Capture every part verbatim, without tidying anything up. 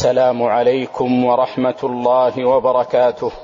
السلام عليكم ورحمة الله وبركاته.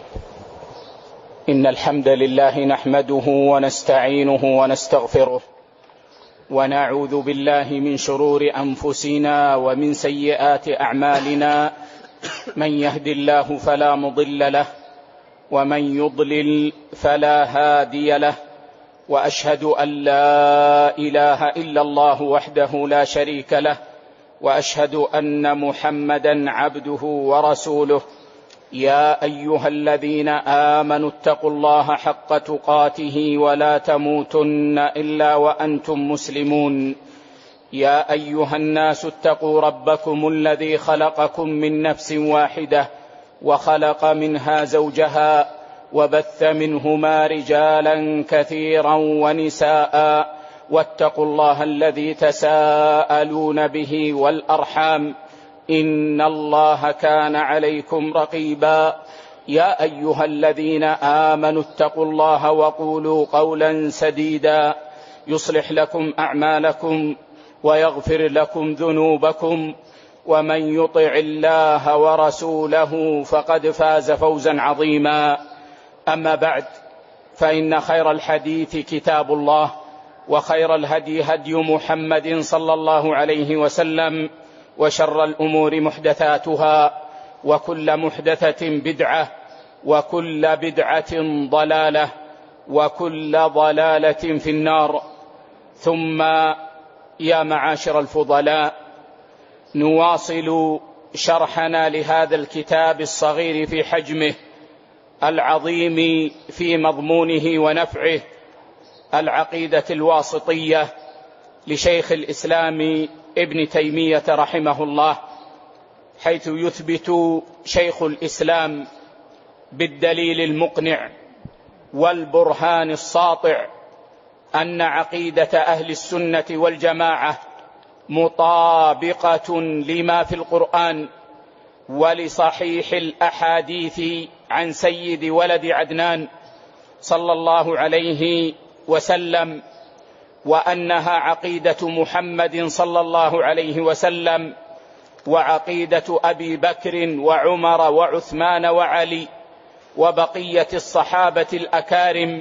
إن الحمد لله نحمده ونستعينه ونستغفره، ونعوذ بالله من شرور أنفسنا ومن سيئات أعمالنا. من يهد الله فلا مضل له، ومن يضلل فلا هادي له، وأشهد أن لا إله إلا الله وحده لا شريك له، وأشهد أن محمدا عبده ورسوله. يا أيها الذين آمنوا اتقوا الله حق تقاته ولا تموتن إلا وأنتم مسلمون. يا أيها الناس اتقوا ربكم الذي خلقكم من نفس واحدة، وخلق منها زوجها، وبث منهما رجالا كثيرا ونساء. واتقوا الله الذي تساءلون به والأرحام، إن الله كان عليكم رقيبا. يا أيها الذين آمنوا اتقوا الله وقولوا قولا سديدا يصلح لكم أعمالكم ويغفر لكم ذنوبكم، ومن يطع الله ورسوله فقد فاز فوزا عظيما. أما بعد، فإن خير الحديث كتاب الله، وخير الهدي هدي محمد صلى الله عليه وسلم، وشر الأمور محدثاتها، وكل محدثة بدعة، وكل بدعة ضلالة، وكل ضلالة في النار. ثم يا معاشر الفضلاء، نواصل شرحنا لهذا الكتاب الصغير في حجمه، العظيم في مضمونه ونفعه، العقيدة الواسطية لشيخ الإسلام ابن تيمية رحمه الله، حيث يثبت شيخ الإسلام بالدليل المقنع والبرهان الساطع أن عقيدة أهل السنة والجماعة مطابقة لما في القرآن ولصحيح الأحاديث عن سيد ولد عدنان صلى الله عليه وسلم، وأنها عقيدة محمد صلى الله عليه وسلم، وعقيدة أبي بكر وعمر وعثمان وعلي وبقية الصحابة الأكارم،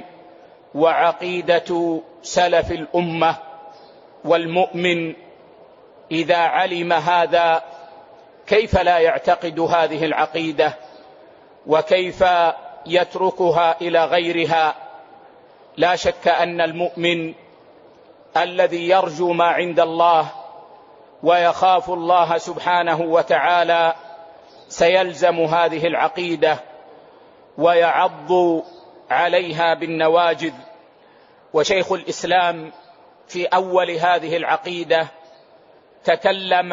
وعقيدة سلف الأمة. والمؤمن إذا علم هذا كيف لا يعتقد هذه العقيدة، وكيف يتركها إلى غيرها؟ لا شك أن المؤمن الذي يرجو ما عند الله ويخاف الله سبحانه وتعالى سيلزم هذه العقيدة ويعض عليها بالنواجذ. وشيخ الإسلام في أول هذه العقيدة تكلم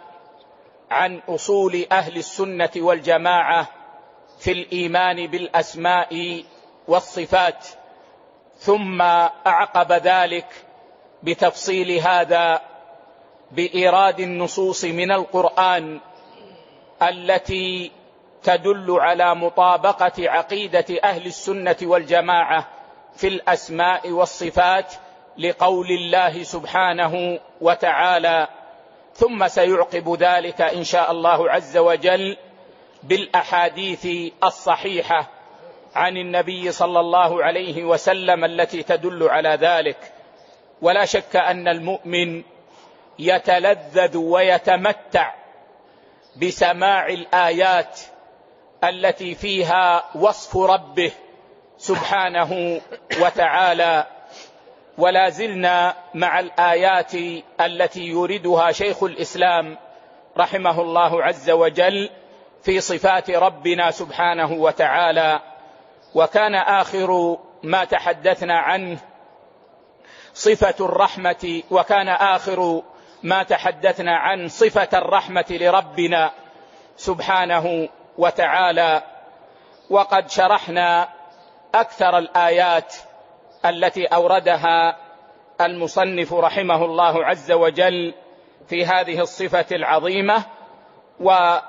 عن أصول أهل السنة والجماعة في الإيمان بالأسماء والصفات، ثم أعقب ذلك بتفصيل هذا بإيراد النصوص من القرآن التي تدل على مطابقة عقيدة أهل السنة والجماعة في الأسماء والصفات لقول الله سبحانه وتعالى. ثم سيعقب ذلك إن شاء الله عز وجل بالأحاديث الصحيحة عن النبي صلى الله عليه وسلم التي تدل على ذلك. ولا شك أن المؤمن يتلذذ ويتمتع بسماع الآيات التي فيها وصف ربه سبحانه وتعالى. ولا زلنا مع الآيات التي يوردها شيخ الإسلام رحمه الله عز وجل في صفات ربنا سبحانه وتعالى. وكان آخر ما تحدثنا عنه صفة الرحمة، وكان آخر ما تحدثنا عن صفة الرحمة لربنا سبحانه وتعالى. وقد شرحنا أكثر الآيات التي أوردها المصنف رحمه الله عز وجل في هذه الصفة العظيمة. وتبقى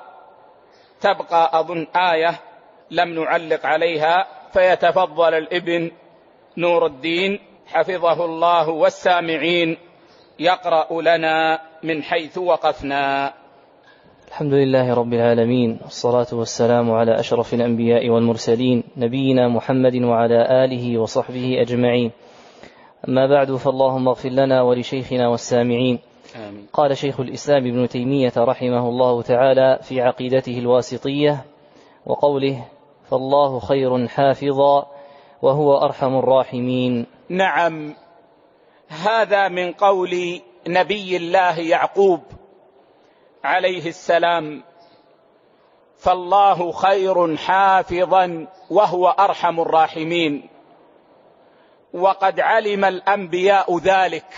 أظن آية لم نعلق عليها، فيتفضل الابن نور الدين حفظه الله والسامعين يقرأ لنا من حيث وقفنا. الحمد لله رب العالمين، والصلاة والسلام على أشرف الأنبياء والمرسلين، نبينا محمد وعلى آله وصحبه أجمعين. أما بعد، فاللهم اغفر لنا ولشيخنا والسامعين. آمين. قال شيخ الإسلام ابن تيمية رحمه الله تعالى في عقيدته الواسطية وقوله: فالله خير حافظا وهو أرحم الراحمين. نعم، هذا من قول نبي الله يعقوب عليه السلام: فالله خير حافظا وهو أرحم الراحمين. وقد علم الأنبياء ذلك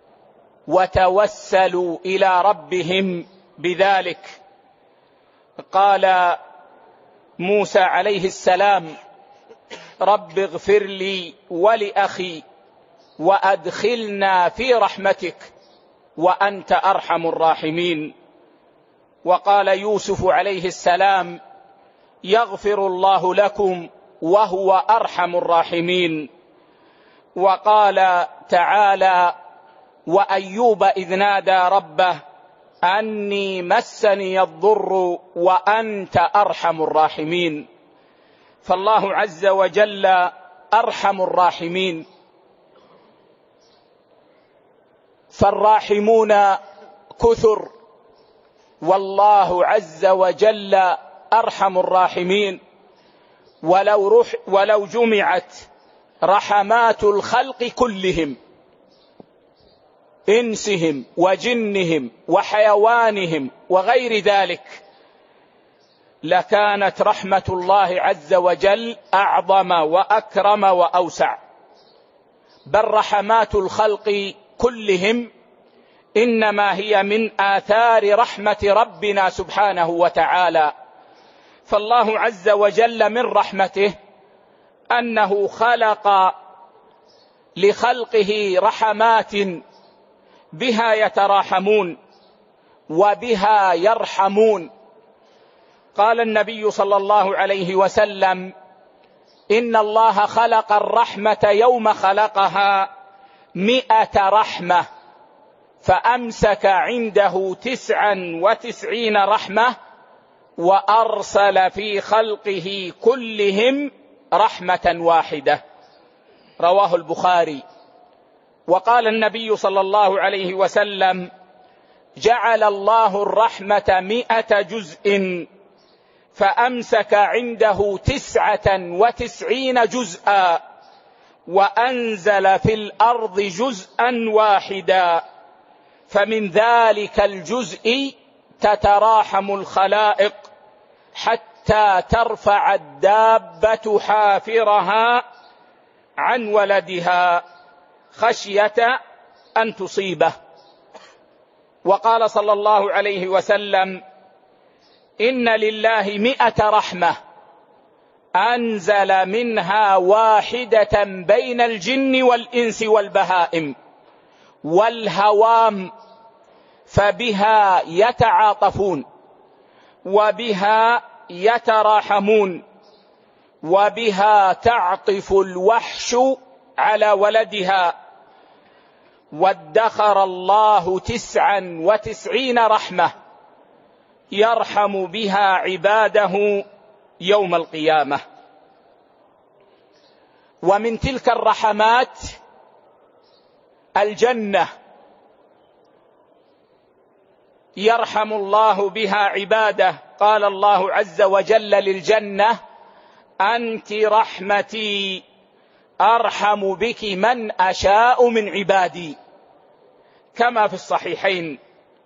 وتوسلوا إلى ربهم بذلك. قال موسى عليه السلام: رب اغفر لي ولأخي وأدخلنا في رحمتك وأنت أرحم الراحمين. وقال يوسف عليه السلام: يغفر الله لكم وهو أرحم الراحمين. وقال تعالى: وأيوب إذ نادى ربه أني مسني الضر وأنت أرحم الراحمين. فالله عز وجل أرحم الراحمين. فالراحمون كثر، والله عز وجل أرحم الراحمين. ولو, رح ولو جمعت رحمات الخلق كلهم، إنسهم وجنهم وحيوانهم وغير ذلك، لكانت رحمة الله عز وجل أعظم وأكرم وأوسع. بل رحمات الخلق كلهم إنما هي من آثار رحمة ربنا سبحانه وتعالى. فالله عز وجل من رحمته أنه خلق لخلقه رحمات بها يتراحمون وبها يرحمون. قال النبي صلى الله عليه وسلم: إن الله خلق الرحمة يوم خلقها مئة رحمة، فأمسك عنده تسعا وتسعين رحمة، وأرسل في خلقه كلهم رحمة واحدة. رواه البخاري. وقال النبي صلى الله عليه وسلم: جعل الله الرحمة مئة جزء، فأمسك عنده تسعة وتسعين جزءا، وأنزل في الأرض جزءا واحدا، فمن ذلك الجزء تتراحم الخلائق حتى ترفع الدابة حافرها عن ولدها خشية أن تصيبه. وقال صلى الله عليه وسلم: إن لله مئة رحمة أنزل منها واحدة بين الجن والإنس والبهائم والهوام، فبها يتعاطفون وبها يتراحمون وبها تعطف الوحش على ولدها. وادخر الله تسعا وتسعين رحمة يرحم بها عباده يوم القيامة. ومن تلك الرحمات الجنة، يرحم الله بها عباده. قال الله عز وجل للجنة: أنت رحمتي أرحم بك من أشاء من عبادي، كما في الصحيحين.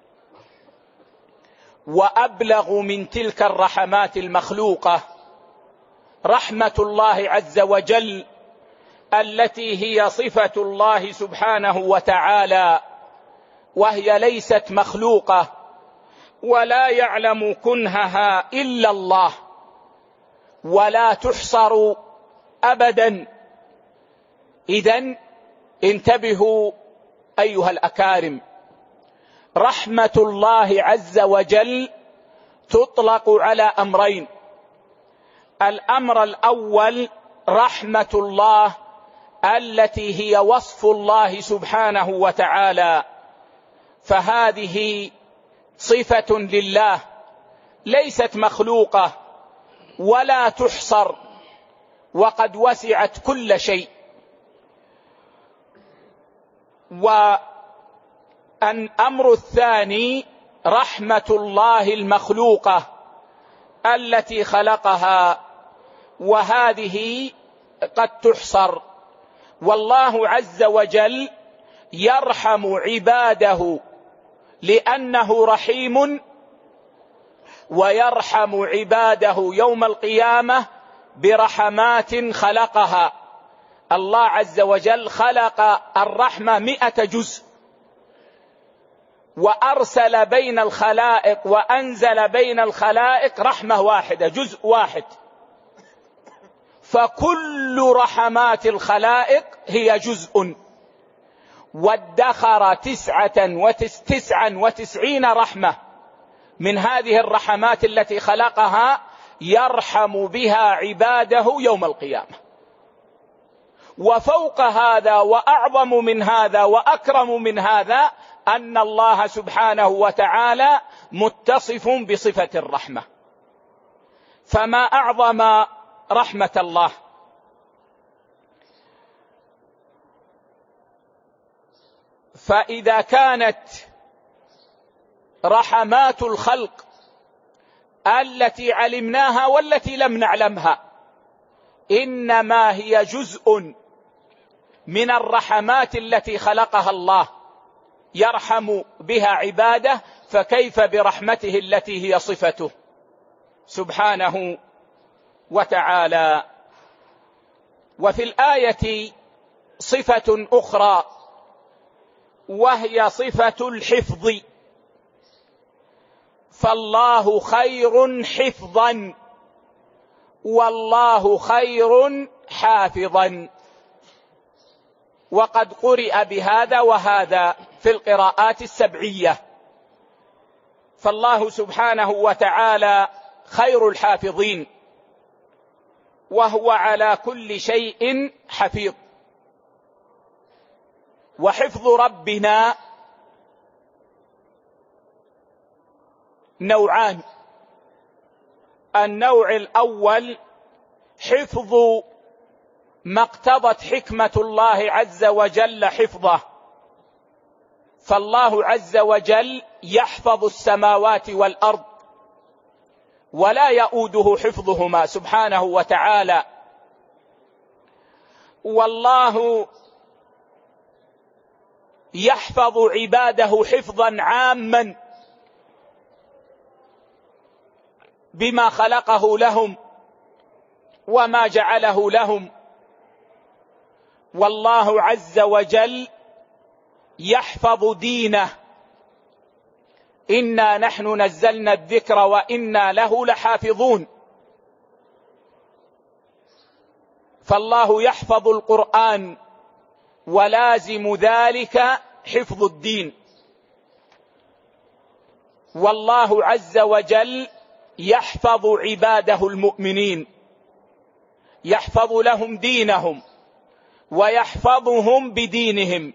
وأبلغ من تلك الرحمات المخلوقة رحمة الله عز وجل التي هي صفة الله سبحانه وتعالى، وهي ليست مخلوقة ولا يعلم كنهها إلا الله، ولا تحصر أبدا. إذن انتبهوا أيها الأكارم، رحمة الله عز وجل تطلق على أمرين. الأمر الأول رحمة الله التي هي وصف الله سبحانه وتعالى، فهذه صفة لله ليست مخلوقة ولا تحصر، وقد وسعت كل شيء. والأمر الثاني رحمة الله المخلوقة التي خلقها، وهذه قد تحصر، والله عز وجل يرحم عباده لأنه رحيم، ويرحم عباده يوم القيامة برحمات خلقها. الله عز وجل خلق الرحمة مئة جزء، وأرسل بين الخلائق وأنزل بين الخلائق رحمة واحدة، جزء واحد، فكل رحمات الخلائق هي جزء، وادخر تسعة وتس تسعا وتسعين رحمة من هذه الرحمات التي خلقها يرحم بها عباده يوم القيامة. وفوق هذا وأعظم من هذا وأكرم من هذا أن الله سبحانه وتعالى متصف بصفة الرحمة، فما أعظم رحمة الله. فإذا كانت رحمات الخلق التي علمناها والتي لم نعلمها إنما هي جزء من الرحمات التي خلقها الله يرحم بها عباده، فكيف برحمته التي هي صفته سبحانه وتعالى. وفي الآية صفة أخرى وهي صفة الحفظ، فالله خير حفظا والله خير حافظا، وقد قرئ بهذا وهذا في القراءات السبعية. فالله سبحانه وتعالى خير الحافظين، وهو على كل شيء حفيظ. وحفظ ربنا نوعان: النوع الأول حفظ ما اقتضت حكمة الله عز وجل حفظه، فالله عز وجل يحفظ السماوات والأرض ولا يؤوده حفظهما سبحانه وتعالى. والله يحفظ عباده حفظا عاما بما خلقه لهم وما جعله لهم. والله عز وجل يحفظ دينه: إنا نحن نزلنا الذكر وإنا له لحافظون. فالله يحفظ القرآن، ولازم ذلك حفظ الدين. والله عز وجل يحفظ عباده المؤمنين، يحفظ لهم دينهم ويحفظهم بدينهم.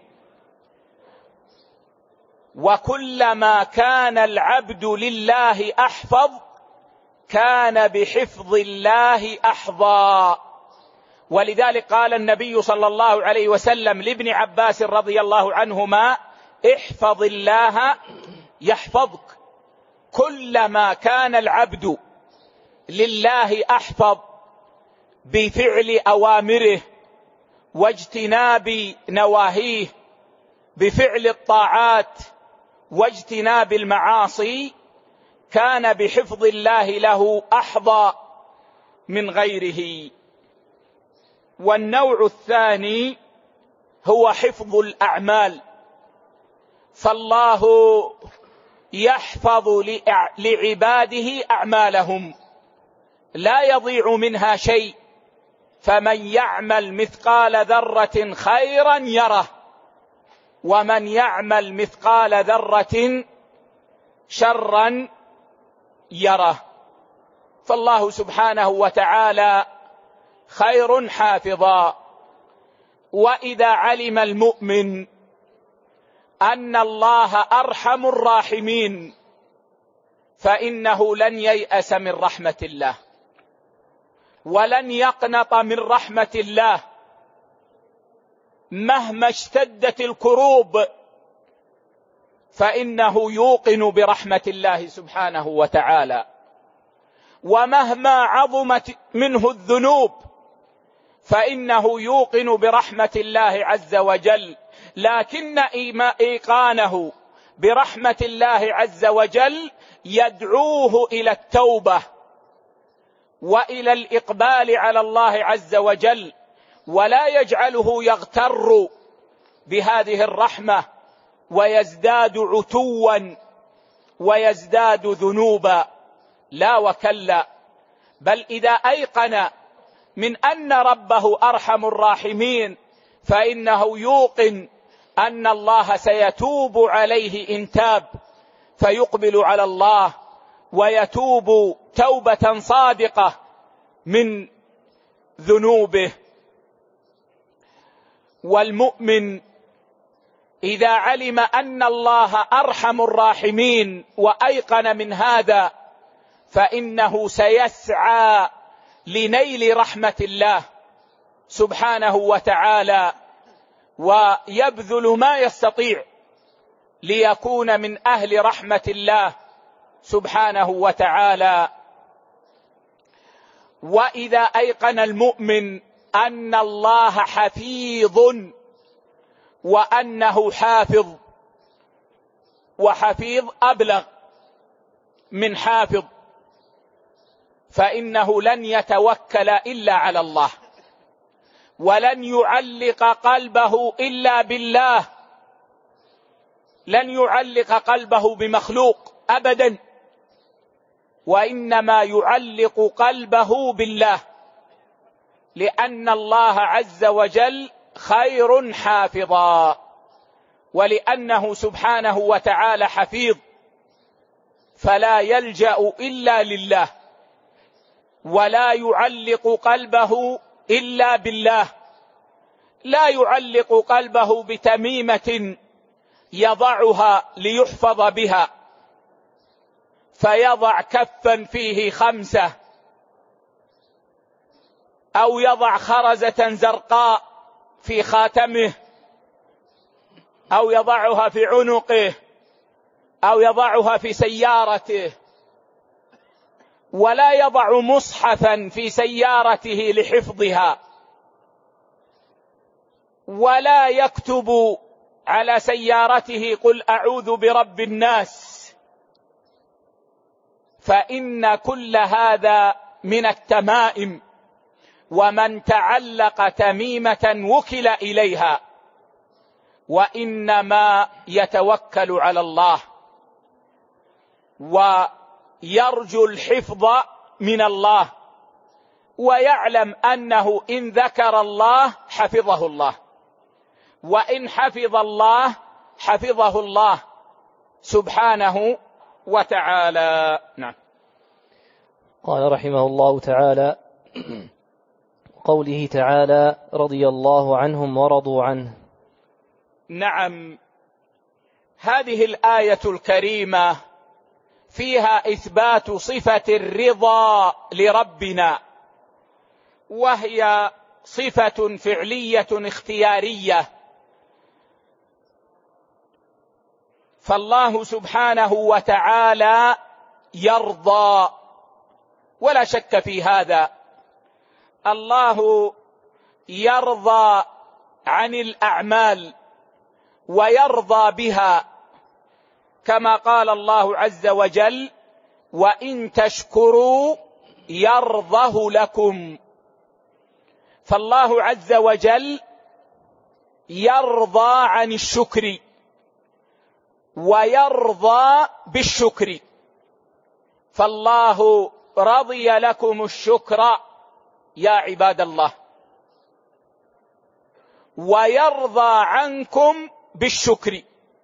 وكلما كان العبد لله أحفظ كان بحفظ الله أحظى. ولذلك قال النبي صلى الله عليه وسلم لابن عباس رضي الله عنهما: احفظ الله يحفظك. كلما كان العبد لله أحفظ بفعل أوامره واجتناب نواهيه، بفعل الطاعات واجتناب المعاصي، كان بحفظ الله له أحظى من غيره. والنوع الثاني هو حفظ الأعمال، فالله يحفظ لعباده أعمالهم لا يضيع منها شيء، فمن يعمل مثقال ذرة خيرا يره ومن يعمل مثقال ذرة شرا يره. فالله سبحانه وتعالى خير حافظا. وإذا علم المؤمن أن الله أرحم الراحمين، فإنه لن ييأس من رحمة الله ولن يقنط من رحمة الله مهما اشتدت الكروب، فإنه يوقن برحمة الله سبحانه وتعالى، ومهما عظمت منه الذنوب فإنه يوقن برحمة الله عز وجل، لكن إيقانه برحمة الله عز وجل يدعوه إلى التوبة وإلى الإقبال على الله عز وجل، ولا يجعله يغتر بهذه الرحمة ويزداد عتوا ويزداد ذنوبا، لا وكلا، بل إذا أيقن من أن ربه أرحم الراحمين فإنه يوقن أن الله سيتوب عليه إن تاب، فيقبل على الله ويتوب توبة صادقة من ذنوبه. والمؤمن إذا علم أن الله أرحم الراحمين وأيقن من هذا فإنه سيسعى لنيل رحمة الله سبحانه وتعالى، ويبذل ما يستطيع ليكون من أهل رحمة الله سبحانه وتعالى. وإذا أيقن المؤمن أن الله حفيظ وأنه حافظ، وحفيظ أبلغ من حافظ، فإنه لن يتوكل إلا على الله، ولن يعلق قلبه إلا بالله، لن يعلق قلبه بمخلوق أبدا، وإنما يعلق قلبه بالله، لأن الله عز وجل خير حافظا، ولأنه سبحانه وتعالى حفيظ فلا يلجأ إلا لله، ولا يعلق قلبه إلا بالله، لا يعلق قلبه بتميمة يضعها ليحفظ بها، فيضع كفا فيه خمسة، أو يضع خرزة زرقاء في خاتمه، أو يضعها في عنقه، أو يضعها في سيارته، ولا يضع مصحفا في سيارته لحفظها، ولا يكتب على سيارته قل أعوذ برب الناس، فإن كل هذا من التمائم، ومن تعلق تميمة وكل إليها، وإنما يتوكل على الله ويرجو الحفظ من الله، ويعلم أنه إن ذكر الله حفظه الله، وإن حفظ الله حفظه الله سبحانه وتعالى. نعم. قال رحمه الله تعالى: قوله تعالى: رضي الله عنهم ورضوا عنه. نعم، هذه الآية الكريمة فيها إثبات صفة الرضا لربنا، وهي صفة فعلية اختيارية، فالله سبحانه وتعالى يرضى ولا شك في هذا. الله يرضى عن الأعمال ويرضى بها، كما قال الله عز وجل: وإن تشكروا يرضه لكم. فالله عز وجل يرضى عن الشكر ويرضى بالشكر، فالله رضي لكم الشكر يا عباد الله، ويرضى عنكم بالشكر.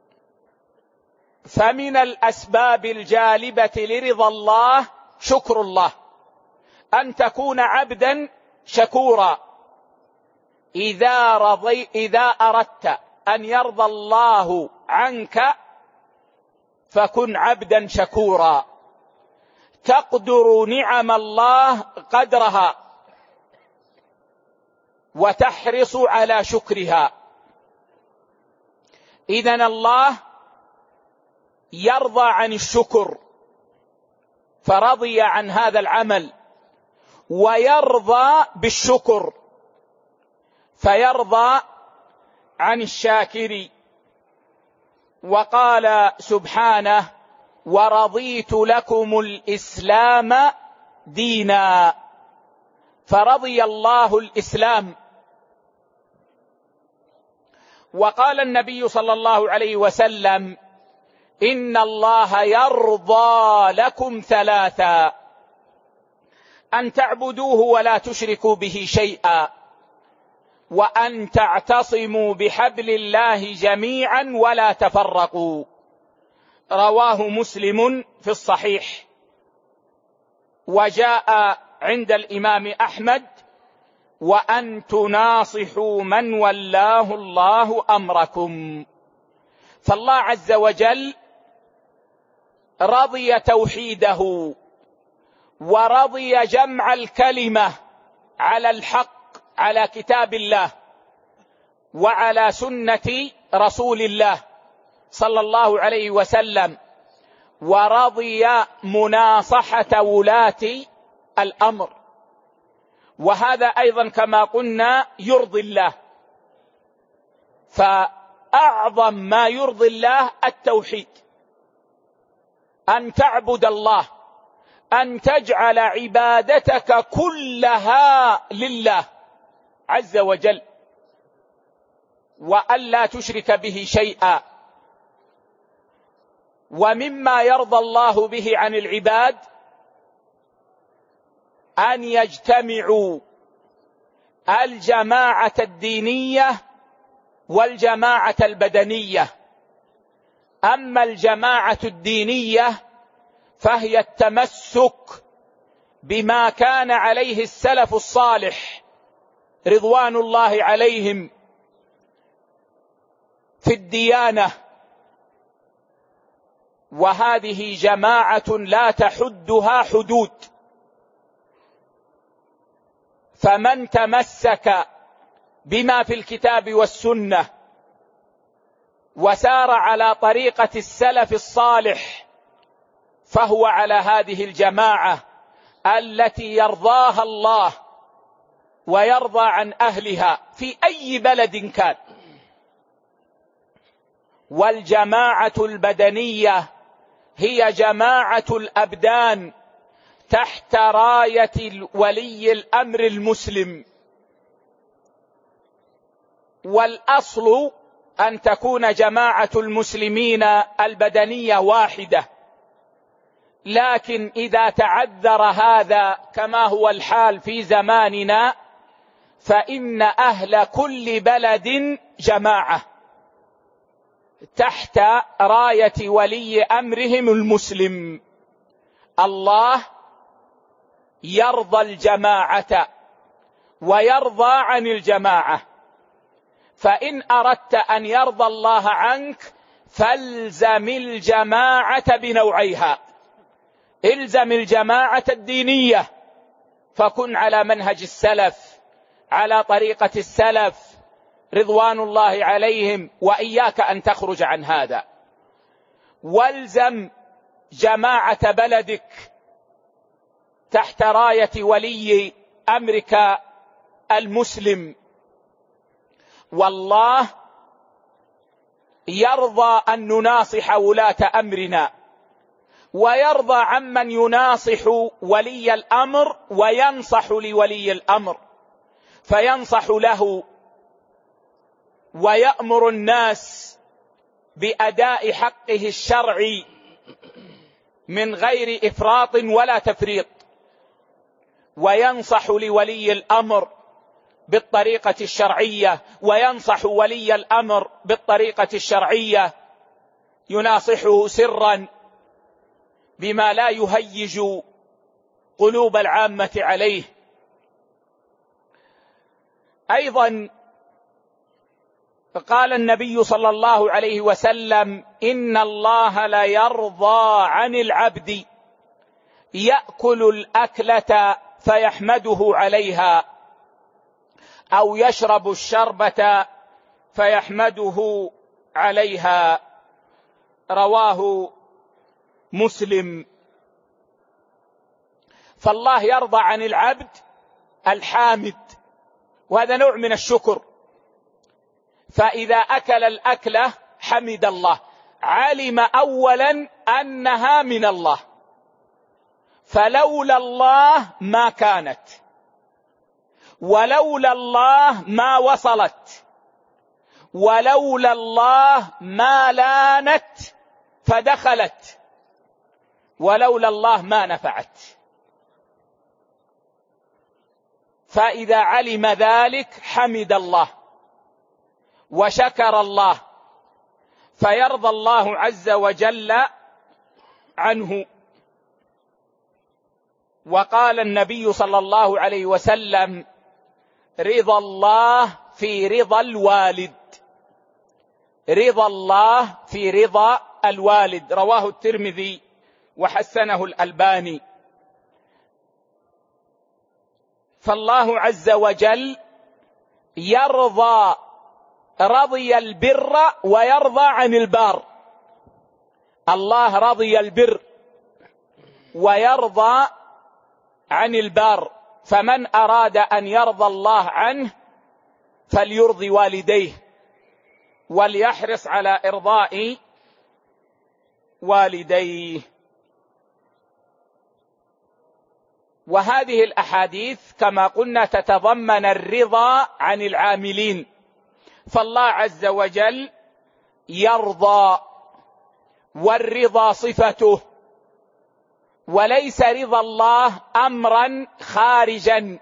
فمن الأسباب الجالبة لرضا الله شكر الله، أن تكون عبدا شكورا. إذا رضي إذا أردت أن يرضى الله عنك فكن عبدا شكورا، تقدر نعم الله قدرها وتحرص على شكرها. إذن الله يرضى عن الشكر فرضي عن هذا العمل، ويرضى بالشكر فيرضى عن الشاكر. وقال سبحانه: ورضيت لكم الإسلام دينا، فرضي الله الإسلام. وقال النبي صلى الله عليه وسلم: إن الله يرضى لكم ثلاثا: أن تعبدوه ولا تشركوا به شيئا، وأن تعتصموا بحبل الله جميعا ولا تفرقوا. رواه مسلم في الصحيح. وجاء عند الإمام أحمد: وأن تناصحوا من ولاه الله أمركم. فالله عز وجل رضي توحيده، ورضي جمع الكلمة على الحق، على كتاب الله وعلى سنة رسول الله صلى الله عليه وسلم، ورضي مناصحة ولاة الأمر. وهذا أيضا كما قلنا يرضي الله. فأعظم ما يرضي الله التوحيد، أن تعبد الله، أن تجعل عبادتك كلها لله عز وجل، وأن لا تشرك به شيئا. ومما يرضى الله به عن العباد أن يجتمعوا الجماعة الدينية والجماعة البدنية. أما الجماعة الدينية فهي التمسك بما كان عليه السلف الصالح رضوان الله عليهم في الديانة، وهذه جماعة لا تحدها حدود. فمن تمسك بما في الكتاب والسنة وسار على طريقة السلف الصالح فهو على هذه الجماعة التي يرضاها الله ويرضى عن أهلها في أي بلد كان. والجماعة البدنية هي جماعة الأبدان تحت راية ولي الأمر المسلم. والأصل أن تكون جماعة المسلمين البدنية واحدة، لكن إذا تعذر هذا كما هو الحال في زماننا فإن أهل كل بلد جماعة تحت راية ولي أمرهم المسلم. الله يرضى الجماعة ويرضى عن الجماعة، فإن أردت أن يرضى الله عنك فالزم الجماعة بنوعيها. الزم الجماعة الدينية فكن على منهج السلف، على طريقة السلف رضوان الله عليهم، وإياك أن تخرج عن هذا. والزم جماعة بلدك تحت راية ولي أمرك المسلم. والله يرضى أن نناصح ولاة أمرنا، ويرضى عمن يناصح ولي الأمر وينصح لولي الأمر، فينصح له ويأمر الناس بأداء حقه الشرعي من غير إفراط ولا تفريط، وينصح لولي الأمر بالطريقة الشرعية، وينصح ولي الأمر بالطريقة الشرعية، يناصحه سرا بما لا يهيج قلوب العامة عليه. أيضا قال النبي صلى الله عليه وسلم: إن الله لا يرضى عن العبد يأكل الأكلة فيحمده عليها، أو يشرب الشربة فيحمده عليها. رواه مسلم. فالله يرضى عن العبد الحامد، وهذا نوع من الشكر. فإذا أكل الأكلة حمد الله، علم أولا أنها من الله، فلولا الله ما كانت، ولولا الله ما وصلت، ولولا الله ما لانت فدخلت، ولولا الله ما نفعت. فإذا علم ذلك حمد الله وشكر الله، فيرضى الله عز وجل عنه. وقال النبي صلى الله عليه وسلم: رضا الله في رضا الوالد، رضا الله في رضا الوالد. رواه الترمذي وحسنه الألباني. فالله عز وجل يرضى، رضي البر ويرضى عن البار. الله رضي البر ويرضى عن البار، فمن أراد أن يرضى الله عنه فليرضي والديه، وليحرص على إرضاء والديه. وهذه الأحاديث كما قلنا تتضمن الرضا عن العاملين، فالله عز وجل يرضى، والرضا صفته، وليس رضا الله أمرا خارجا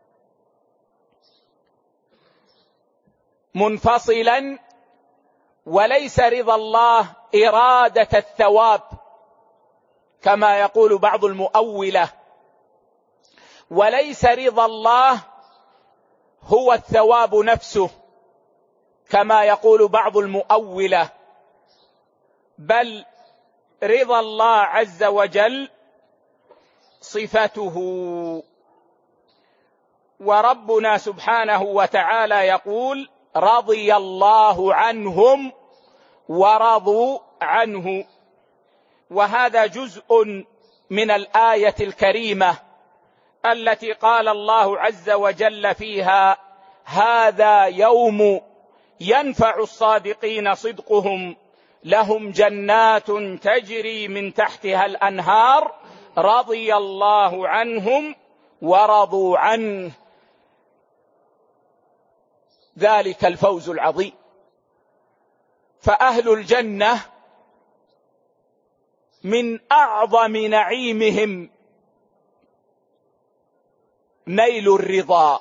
منفصلا، وليس رضا الله إرادة الثواب كما يقول بعض المؤولة، وليس رضا الله هو الثواب نفسه كما يقول بعض المؤولة، بل رضا الله عز وجل صفته. وربنا سبحانه وتعالى يقول: رضي الله عنهم ورضوا عنه. وهذا جزء من الآية الكريمة التي قال الله عز وجل فيها: هذا يوم ينفع الصادقين صدقهم، لهم جنات تجري من تحتها الأنهار، رضي الله عنهم ورضوا عنه، ذلك الفوز العظيم. فأهل الجنة من أعظم نعيمهم نيل الرضا،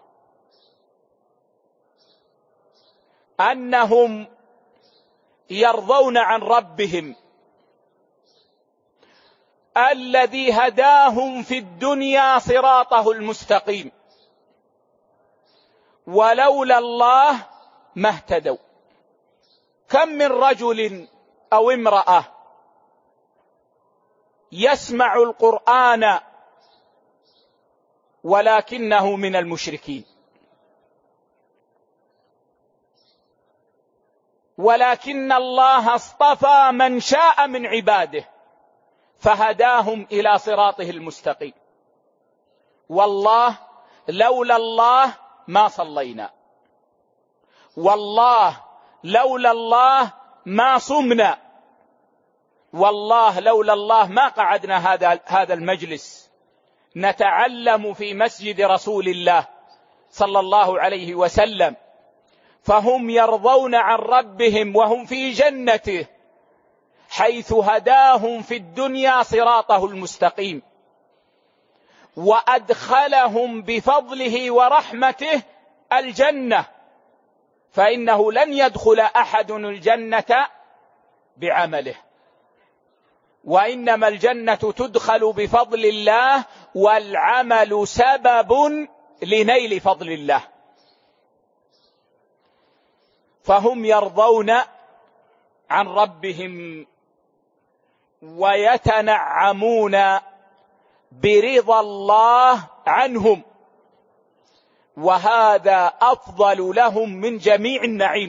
أنهم يرضون عن ربهم الذي هداهم في الدنيا صراطه المستقيم، ولولا الله ما اهتدوا. كم من رجل أو امرأة يسمع القرآن ولكنه من المشركين، ولكن الله اصطفى من شاء من عباده فهداهم إلى صراطه المستقيم. والله لولا الله ما صلينا، والله لولا الله ما صمنا، والله لولا الله ما قعدنا هذا هذا المجلس نتعلم في مسجد رسول الله صلى الله عليه وسلم. فهم يرضون عن ربهم وهم في جنته، حيث هداهم في الدنيا صراطه المستقيم، وأدخلهم بفضله ورحمته الجنة، فإنه لن يدخل أحد الجنة بعمله، وإنما الجنة تدخل بفضل الله، والعمل سبب لنيل فضل الله. فهم يرضون عن ربهم ويتنعمون برضا الله عنهم، وهذا أفضل لهم من جميع النعيم،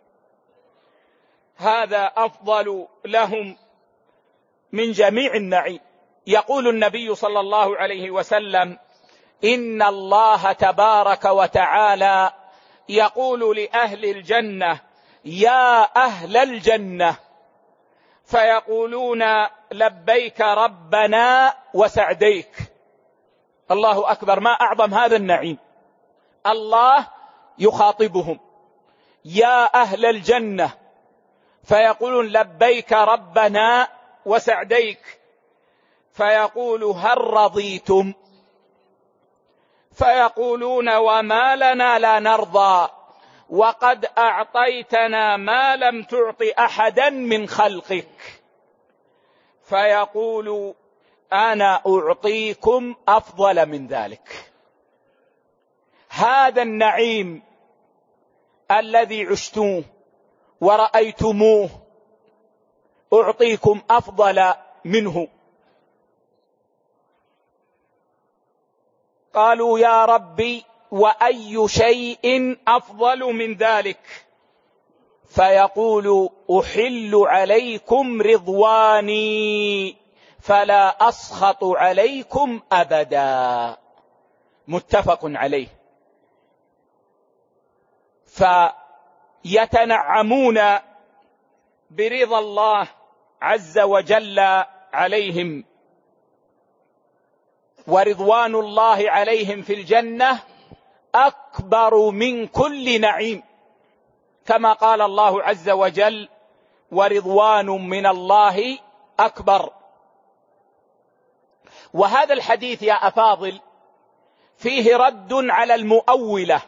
هذا أفضل لهم من جميع النعيم. يقول النبي صلى الله عليه وسلم: إن الله تبارك وتعالى يقول لأهل الجنة: يا أهل الجنة، فيقولون: لبيك ربنا وسعديك. الله أكبر، ما أعظم هذا النعيم. الله يخاطبهم: يا أهل الجنة، فيقولون: لبيك ربنا وسعديك. فيقول: هل رضيتم؟ فيقولون: وما لنا لا نرضى، وقد أعطيتنا ما لم تعط أحدا من خلقك. فيقول: أنا أعطيكم أفضل من ذلك. هذا النعيم الذي عشتوه ورأيتموه أعطيكم أفضل منه. قالوا: يا ربي، وأي شيء أفضل من ذلك؟ فيقول: أحل عليكم رضواني فلا أسخط عليكم أبدا. متفق عليه. فيتنعمون برضا الله عز وجل عليهم، ورضوان الله عليهم في الجنة أكبر من كل نعيم، كما قال الله عز وجل: ورضوان من الله أكبر. وهذا الحديث يا أفاضل فيه رد على المؤولة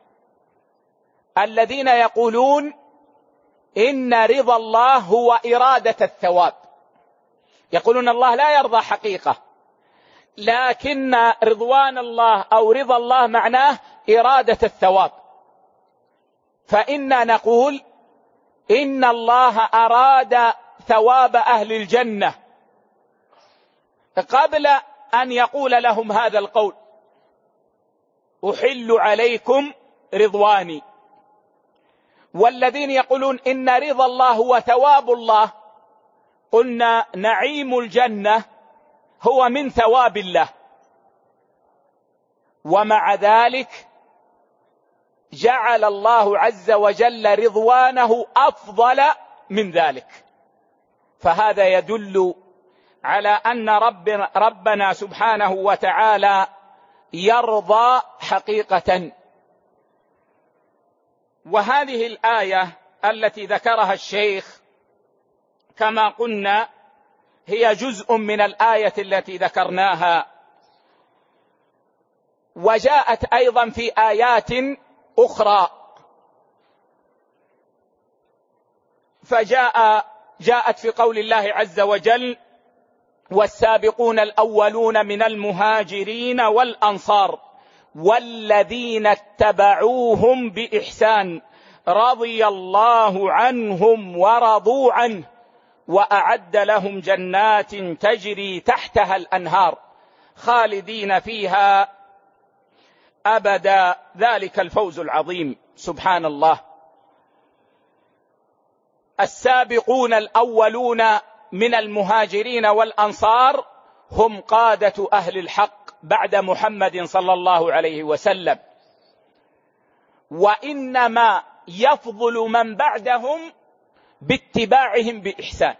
الذين يقولون إن رضا الله هو إرادة الثواب. يقولون الله لا يرضى حقيقة، لكن رضوان الله أو رضا الله معناه إرادة الثواب. فإنا نقول إن الله أراد ثواب أهل الجنة قبل أن يقول لهم هذا القول: أحل عليكم رضواني. والذين يقولون إن رضا الله هو ثواب الله، قلنا نعيم الجنة هو من ثواب الله، ومع ذلك جعل الله عز وجل رضوانه أفضل من ذلك. فهذا يدل على أن رب ربنا سبحانه وتعالى يرضى حقيقة. وهذه الآية التي ذكرها الشيخ كما قلنا هي جزء من الآية التي ذكرناها، وجاءت أيضا في آيات أخرى. فجاء جاءت في قول الله عز وجل: والسابقون الأولون من المهاجرين والأنصار والذين اتبعوهم بإحسان رضي الله عنهم ورضوا عنه وأعد لهم جنات تجري تحتها الأنهار خالدين فيها أبدا ذلك الفوز العظيم. سبحان الله. السابقون الأولون من المهاجرين والأنصار هم قادة أهل الحق بعد محمد صلى الله عليه وسلم، وإنما يفضل من بعدهم باتباعهم بإحسان.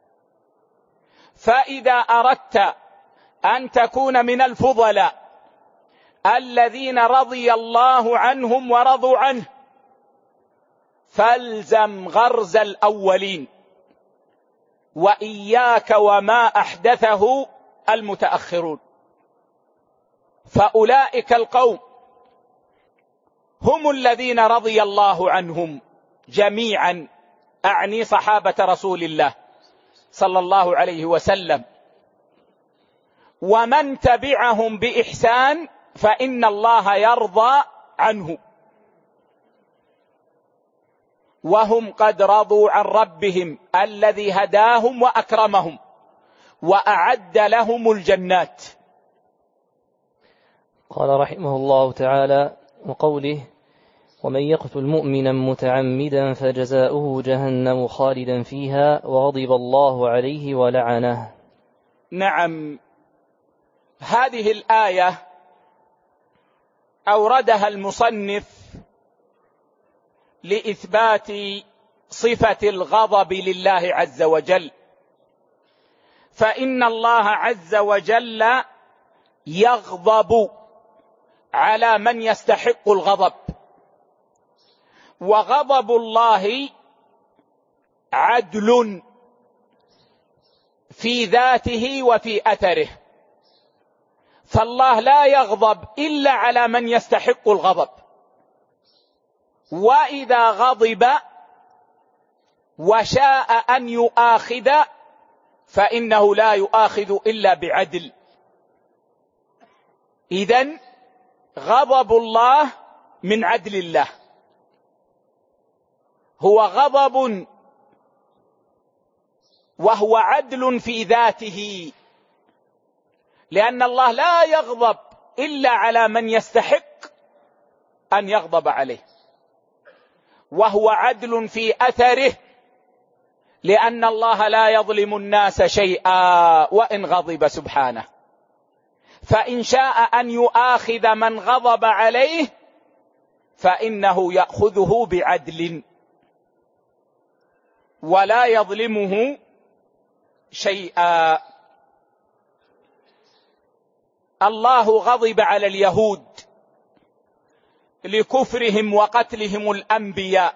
فإذا أردت أن تكون من الفضلاء الذين رضي الله عنهم ورضوا عنه فالزم غرز الأولين، وإياك وما أحدثه المتأخرون. فأولئك القوم هم الذين رضي الله عنهم جميعا، أعني صحابة رسول الله صلى الله عليه وسلم، ومن تبعهم بإحسان فإن الله يرضى عنه، وهم قد رضوا عن ربهم الذي هداهم وأكرمهم وأعد لهم الجنات. قال رحمه الله تعالى: وقوله: ومن يقتل مؤمنا متعمدا فجزاؤه جهنم خالدا فيها وغضب الله عليه ولعنه. نعم، هذه الآية أوردها المصنف لإثبات صفة الغضب لله عز وجل، فإن الله عز وجل يغضب على من يستحق الغضب، وغضب الله عدل في ذاته وفي أثره، فالله لا يغضب إلا على من يستحق الغضب، وإذا غضب وشاء أن يؤاخذ فإنه لا يؤاخذ إلا بعدل. إذن غضب الله من عدل الله، هو غضب وهو عدل في ذاته، لأن الله لا يغضب إلا على من يستحق أن يغضب عليه، وهو عدل في أثره، لأن الله لا يظلم الناس شيئا وإن غضب سبحانه، فإن شاء أن يؤاخذ من غضب عليه فإنه يأخذه بعدل ولا يظلمه شيئا. الله غضب على اليهود لكفرهم وقتلهم الأنبياء،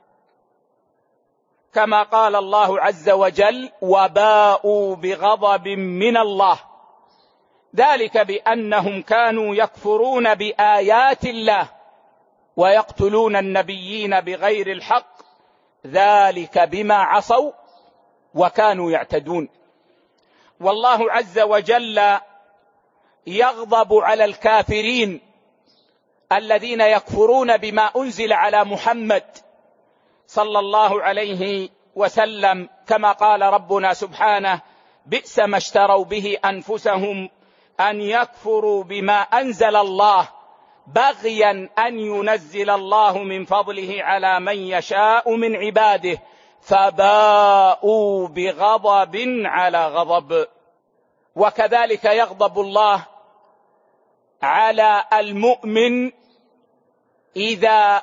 كما قال الله عز وجل: وباءوا بغضب من الله، ذلك بأنهم كانوا يكفرون بآيات الله ويقتلون النبيين بغير الحق، ذلك بما عصوا وكانوا يعتدون. والله عز وجل يغضب على الكافرين الذين يكفرون بما أنزل على محمد صلى الله عليه وسلم، كما قال ربنا سبحانه: بئس ما اشتروا به أنفسهم أن يكفروا بما أنزل الله بغيا أن ينزل الله من فضله على من يشاء من عباده فباءوا بغضب على غضب. وكذلك يغضب الله على المؤمن إذا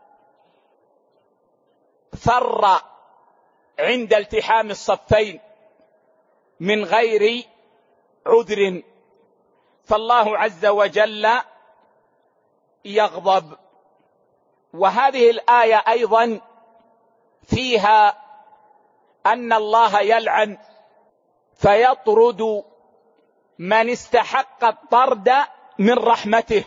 فر عند التحام الصفين من غير عذر، فالله عز وجل يغضب. وهذه الآية أيضا فيها أن الله يلعن فيطرد من استحق الطرد من رحمته،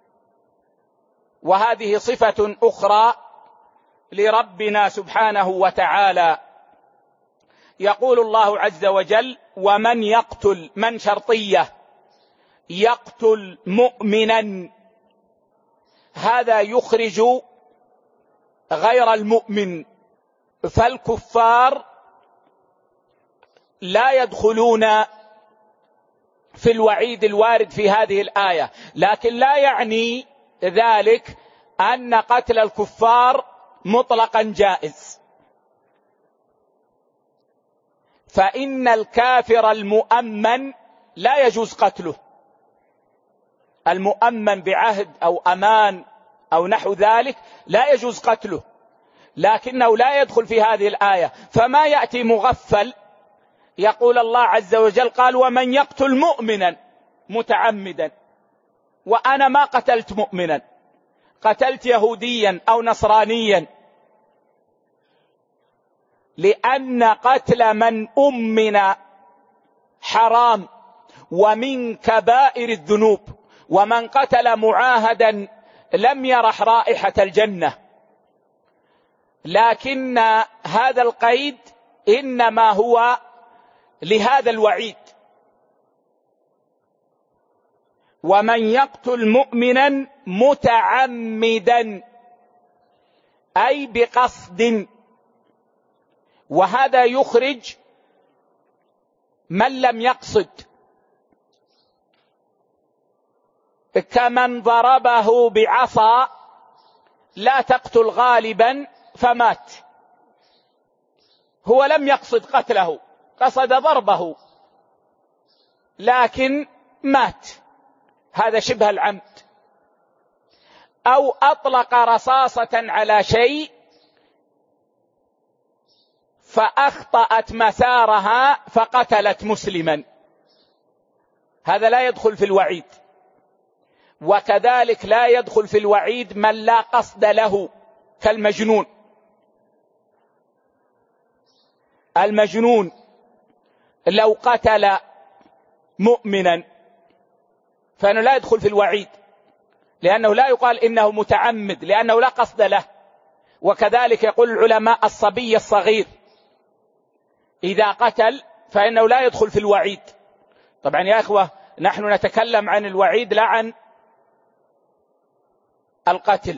وهذه صفة أخرى لربنا سبحانه وتعالى. يقول الله عز وجل: ومن يقتل، من شرطية، يقتل مؤمنا، هذا يخرج غير المؤمن، فالكفار لا يدخلون في الوعيد الوارد في هذه الآية، لكن لا يعني ذلك أن قتل الكفار مطلقا جائز، فإن الكافر المؤمن لا يجوز قتله، المؤمن بعهد أو أمان أو نحو ذلك لا يجوز قتله، لكنه لا يدخل في هذه الآية. فما يأتي مغفل يقول الله عز وجل قال: ومن يقتل مؤمنا متعمدا، وأنا ما قتلت مؤمنا، قتلت يهوديا أو نصرانيا، لأن قتل من أمن حرام ومن كبائر الذنوب، ومن قتل معاهدا لم يرح رائحة الجنة. لكن هذا القيد إنما هو لهذا الوعيد: ومن يقتل مؤمنا متعمدا، أي بقصد، وهذا يخرج من لم يقصد، كمن ضربه بعصا لا تقتل غالبا فمات، هو لم يقصد قتله، قصد ضربه لكن مات، هذا شبه العمد. أو أطلق رصاصة على شيء فأخطأت مسارها فقتلت مسلما، هذا لا يدخل في الوعيد. وكذلك لا يدخل في الوعيد من لا قصد له كالمجنون. المجنون لو قتل مؤمنا فإنه لا يدخل في الوعيد، لأنه لا يقال إنه متعمد، لأنه لا قصد له. وكذلك يقول العلماء الصبي الصغير إذا قتل فإنه لا يدخل في الوعيد. طبعا يا إخوة نحن نتكلم عن الوعيد لا عن القتل.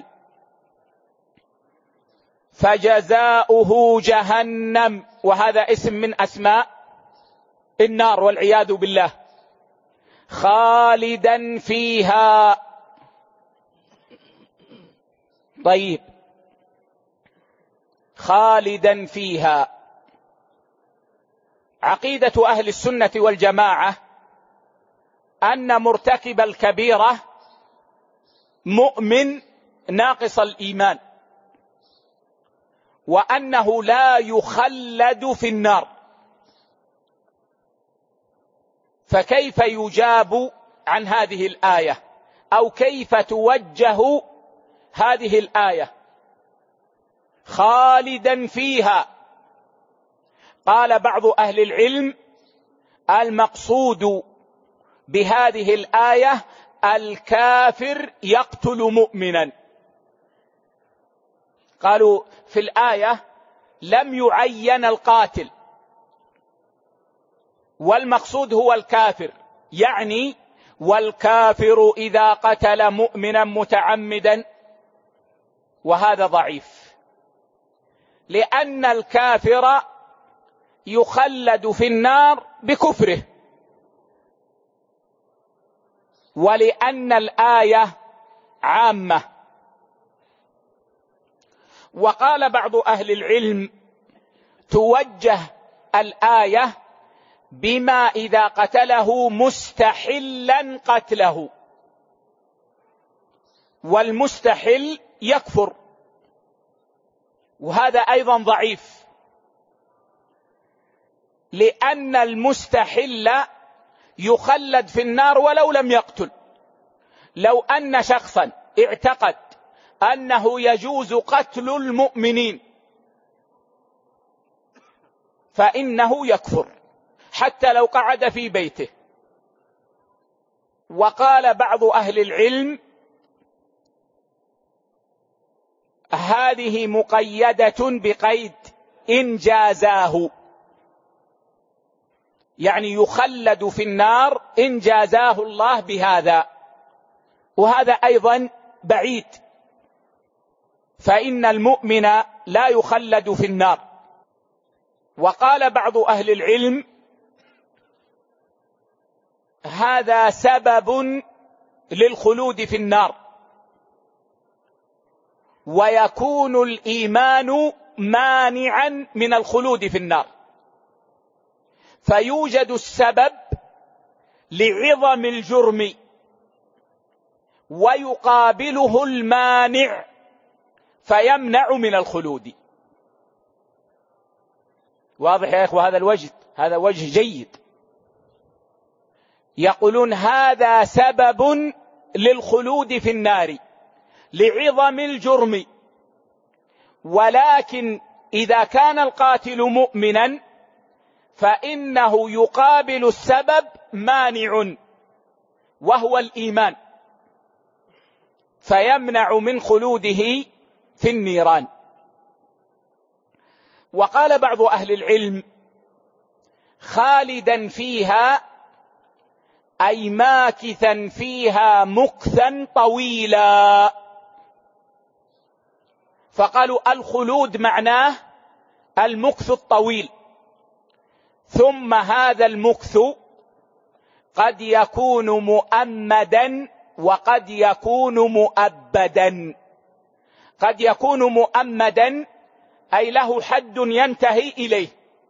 فجزاؤه جهنم، وهذا اسم من أسماء النار والعياذ بالله، خالدا فيها. طيب، خالدا فيها. عقيدة أهل السنة والجماعة أن مرتكب الكبيرة مؤمن ناقص الإيمان، وأنه لا يخلد في النار. فكيف يجاب عن هذه الآية، أو كيف توجه هذه الآية خالدا فيها؟ قال بعض أهل العلم المقصود بهذه الآية الكافر يقتل مؤمنا. قالوا في الآية لم يعين القاتل، والمقصود هو الكافر، يعني والكافر إذا قتل مؤمنا متعمدا، وهذا ضعيف، لأن الكافر يخلد في النار بكفره، ولأن الآية عامة. وقال بعض أهل العلم توجه الآية بما إذا قتله مستحلا قتله، والمستحل يكفر، وهذا أيضا ضعيف، لأن المستحل يخلد في النار ولو لم يقتل. لو أن شخصا اعتقد أنه يجوز قتل المؤمنين فإنه يكفر حتى لو قعد في بيته. وقال بعض أهل العلم هذه مقيدة بقيد إن جازاه، يعني يخلد في النار إن جازاه الله بهذا، وهذا أيضا بعيد، فإن المؤمن لا يخلد في النار. وقال بعض أهل العلم هذا سبب للخلود في النار، ويكون الإيمان مانعا من الخلود في النار، فيوجد السبب لعظم الجرم ويقابله المانع فيمنع من الخلود. واضح يا إخوة هذا الوجه؟ هذا وجه جيد. يقولون هذا سبب للخلود في النار لعظم الجرم، ولكن إذا كان القاتل مؤمنا فإنه يقابل السبب مانع وهو الإيمان، فيمنع من خلوده في النيران. وقال بعض أهل العلم خالدا فيها أي ماكثا فيها مكثا طويلا، فقالوا الخلود معناه المكث الطويل، ثم هذا المكث قد يكون مؤمدا وقد يكون مؤبدا. قد يكون مؤمدا أي له حد ينتهي إليه،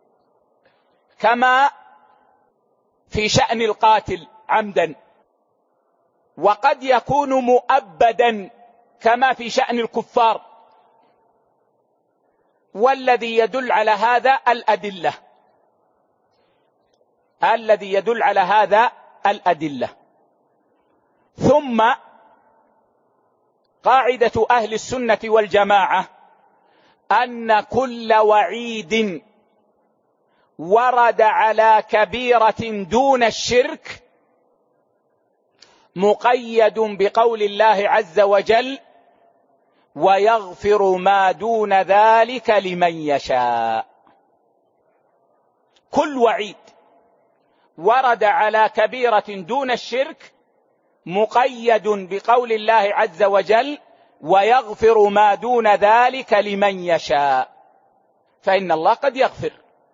كما في شأن القاتل عمدا، وقد يكون مؤبدا كما في شأن الكفار. والذي يدل على هذا الأدلة، الذي يدل على هذا الأدلة. ثم قاعدة أهل السنة والجماعة أن كل وعيد ورد على كبيرة دون الشرك مقيد بقول الله عز وجل: ويغفر ما دون ذلك لمن يشاء. كل وعيد ورد على كبيرة دون الشرك مقيد بقول الله عز وجل: ويغفر ما دون ذلك لمن يشاء. فإن الله قد يغفر،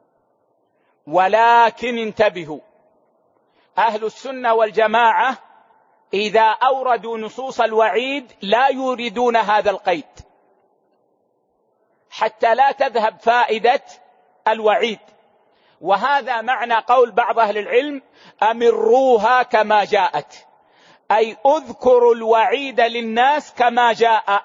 ولكن انتبهوا، أهل السنة والجماعة إذا أوردوا نصوص الوعيد لا يريدون هذا القيد، حتى لا تذهب فائدة الوعيد. وهذا معنى قول بعض أهل العلم: أمروها كما جاءت، أي أذكروا الوعيد للناس كما جاء،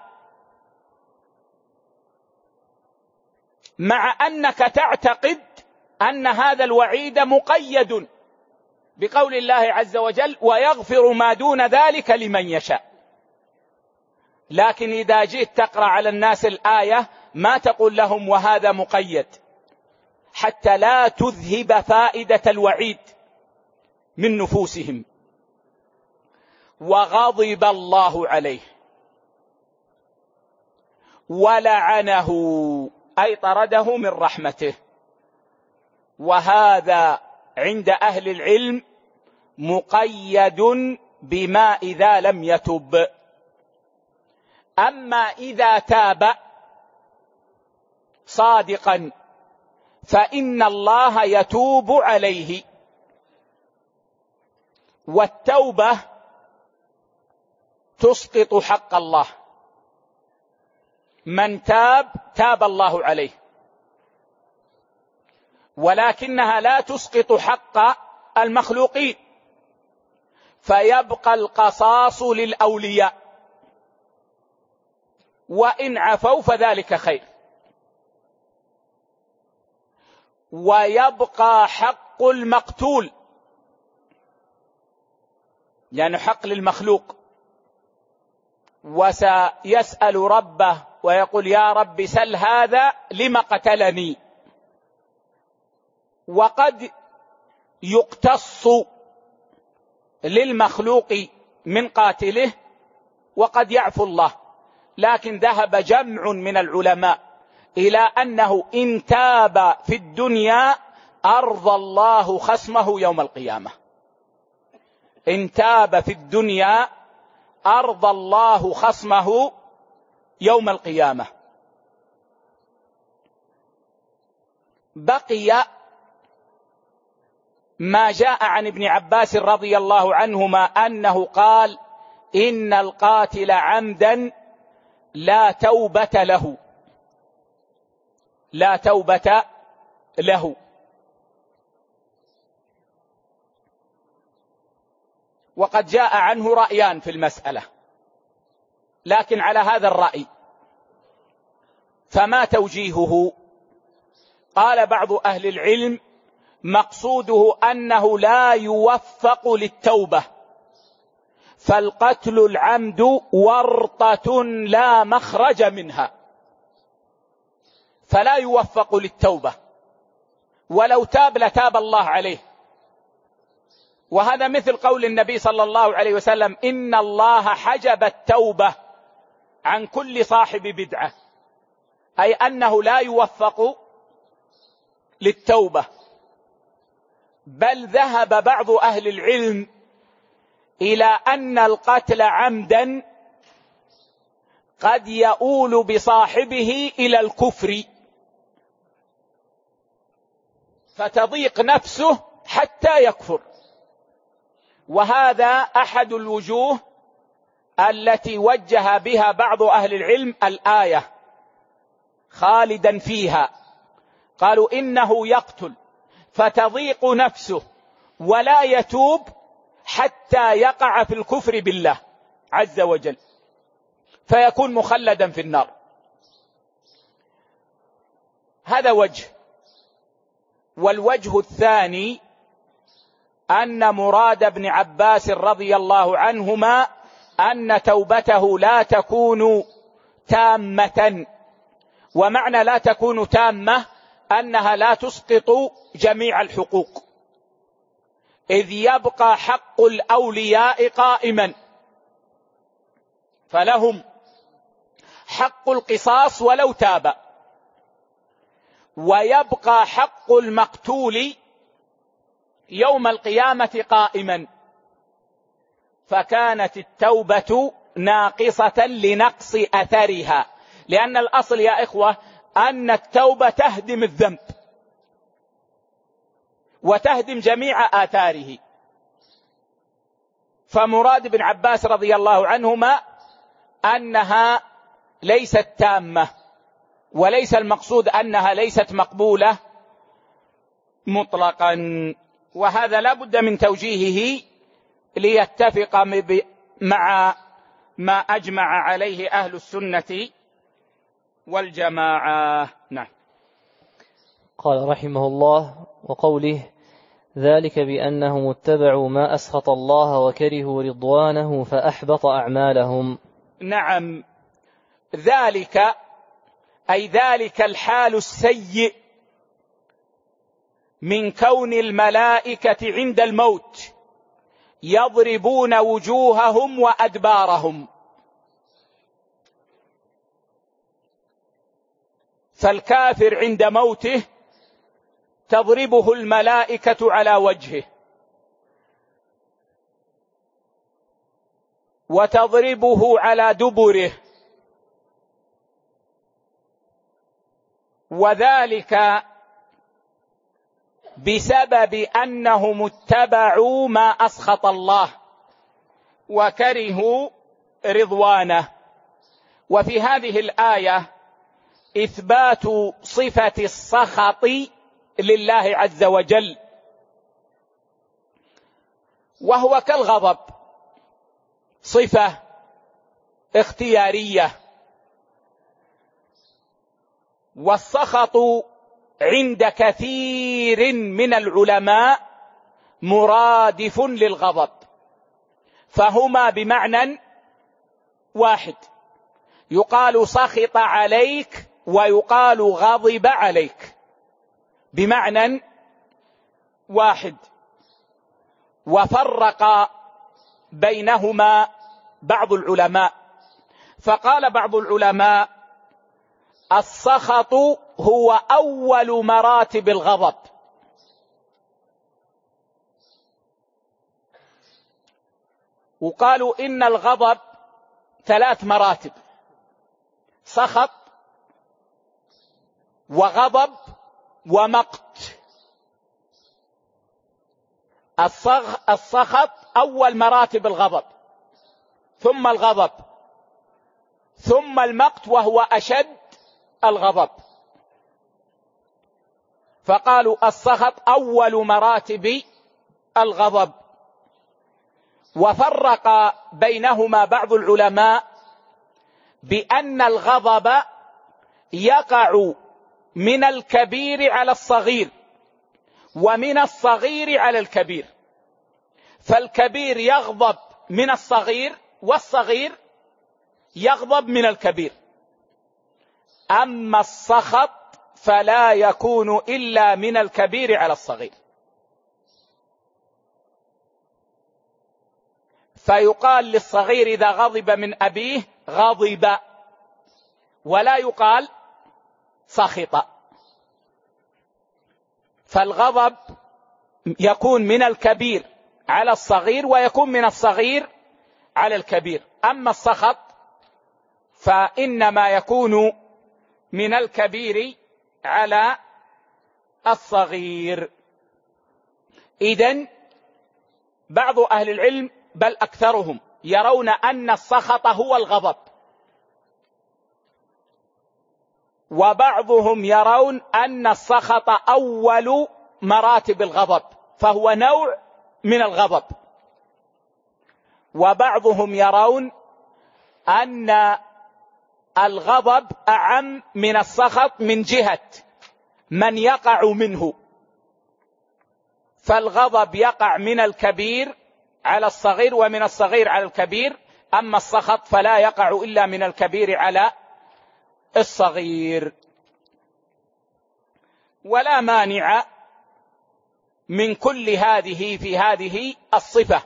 مع أنك تعتقد أن هذا الوعيد مقيد بقول الله عز وجل: ويغفر ما دون ذلك لمن يشاء. لكن إذا جئت تقرأ على الناس الآية ما تقول لهم وهذا مقيد، حتى لا تذهب فائدة الوعيد من نفوسهم. وغضب الله عليه ولعنه، أي طرده من رحمته. وهذا عند أهل العلم مقيد بما إذا لم يتب. أما إذا تاب صادقا فإن الله يتوب عليه. والتوبة تسقط حق الله، من تاب تاب الله عليه، ولكنها لا تسقط حق المخلوقين، فيبقى القصاص للأولياء، وإن عفوا فذلك خير. ويبقى حق المقتول، يعني حق للمخلوق، وسيسأل ربه ويقول: يا رب سل هذا لم قتلني. وقد يقتص للمخلوق من قاتله وقد يعفو الله، لكن ذهب جمع من العلماء إلى أنه إن تاب في الدنيا أرضى الله خصمه يوم القيامة. إن تاب في الدنيا أرضى الله خصمه يوم القيامة. بقي ما جاء عن ابن عباس رضي الله عنهما أنه قال: إن القاتل عمدا لا توبة له، لا توبة له. وقد جاء عنه رأيان في المسألة، لكن على هذا الرأي فما توجيهه؟ قال بعض أهل العلم: مقصوده أنه لا يوفق للتوبة، فالقتل العمد ورطة لا مخرج منها، فلا يوفق للتوبة، ولو تاب لتاب الله عليه. وهذا مثل قول النبي صلى الله عليه وسلم: إن الله حجب التوبة عن كل صاحب بدعة، أي أنه لا يوفق للتوبة. بل ذهب بعض أهل العلم إلى أن القتل عمدا قد يؤول بصاحبه إلى الكفر، فتضيق نفسه حتى يكفر. وهذا أحد الوجوه التي وجه بها بعض أهل العلم الآية خالدا فيها، قالوا إنه يقتل فتضيق نفسه ولا يتوب حتى يقع في الكفر بالله عز وجل فيكون مخلدا في النار. هذا وجه. والوجه الثاني أن مراد ابن عباس رضي الله عنهما أن توبته لا تكون تامة، ومعنى لا تكون تامة أنها لا تسقط جميع الحقوق، إذ يبقى حق الأولياء قائما، فلهم حق القصاص ولو تاب، ويبقى حق المقتول يوم القيامة قائما، فكانت التوبة ناقصة لنقص أثرها، لأن الأصل يا إخوة أن التوبة تهدم الذنب وتهدم جميع آثاره. فمراد ابن عباس رضي الله عنهما أنها ليست تامة، وليس المقصود أنها ليست مقبولة مطلقا، وهذا لا بد من توجيهه ليتفق مع ما أجمع عليه أهل السنة والجماعة. نعم. قال رحمه الله: وقوله ذلك بأنهم اتبعوا ما أسخط الله وكرهوا رضوانه فأحبط أعمالهم. نعم، ذلك أي ذلك الحال السيء من كون الملائكة عند الموت يضربون وجوههم وأدبارهم، فالكافر عند موته تضربه الملائكة على وجهه وتضربه على دبره، وذلك بسبب أنهم اتبعوا ما أسخط الله وكرهوا رضوانه. وفي هذه الآية إثبات صفة السخط لله عز وجل، وهو كالغضب صفة اختيارية، والسخط عند كثير من العلماء مرادف للغضب، فهما بمعنى واحد، يقال سخط عليك ويقال غضب عليك بمعنى واحد. وفرق بينهما بعض العلماء، فقال بعض العلماء السخط هو أول مراتب الغضب، وقالوا إن الغضب ثلاث مراتب: سخط وغضب ومقت. السخط أول مراتب الغضب، ثم الغضب، ثم المقت وهو أشد الغضب. فقالوا السخط أول مراتب الغضب. وفرق بينهما بعض العلماء بأن الغضب يقع من الكبير على الصغير ومن الصغير على الكبير، فالكبير يغضب من الصغير والصغير يغضب من الكبير. أما السخط فلا يكون إلا من الكبير على الصغير، فيقال للصغير إذا غضب من أبيه غضب، ولا يقال سخط. فالغضب يكون من الكبير على الصغير ويكون من الصغير على الكبير. أما السخط فإنما يكون من الكبير على الصغير. إذن بعض أهل العلم بل أكثرهم يرون أن السخط هو الغضب، وبعضهم يرون أن السخط أول مراتب الغضب فهو نوع من الغضب، وبعضهم يرون أن الغضب أعم من السخط من جهة من يقع منه، فالغضب يقع من الكبير على الصغير ومن الصغير على الكبير، أما السخط فلا يقع إلا من الكبير على الصغير. ولا مانع من كل هذه في هذه الصفة،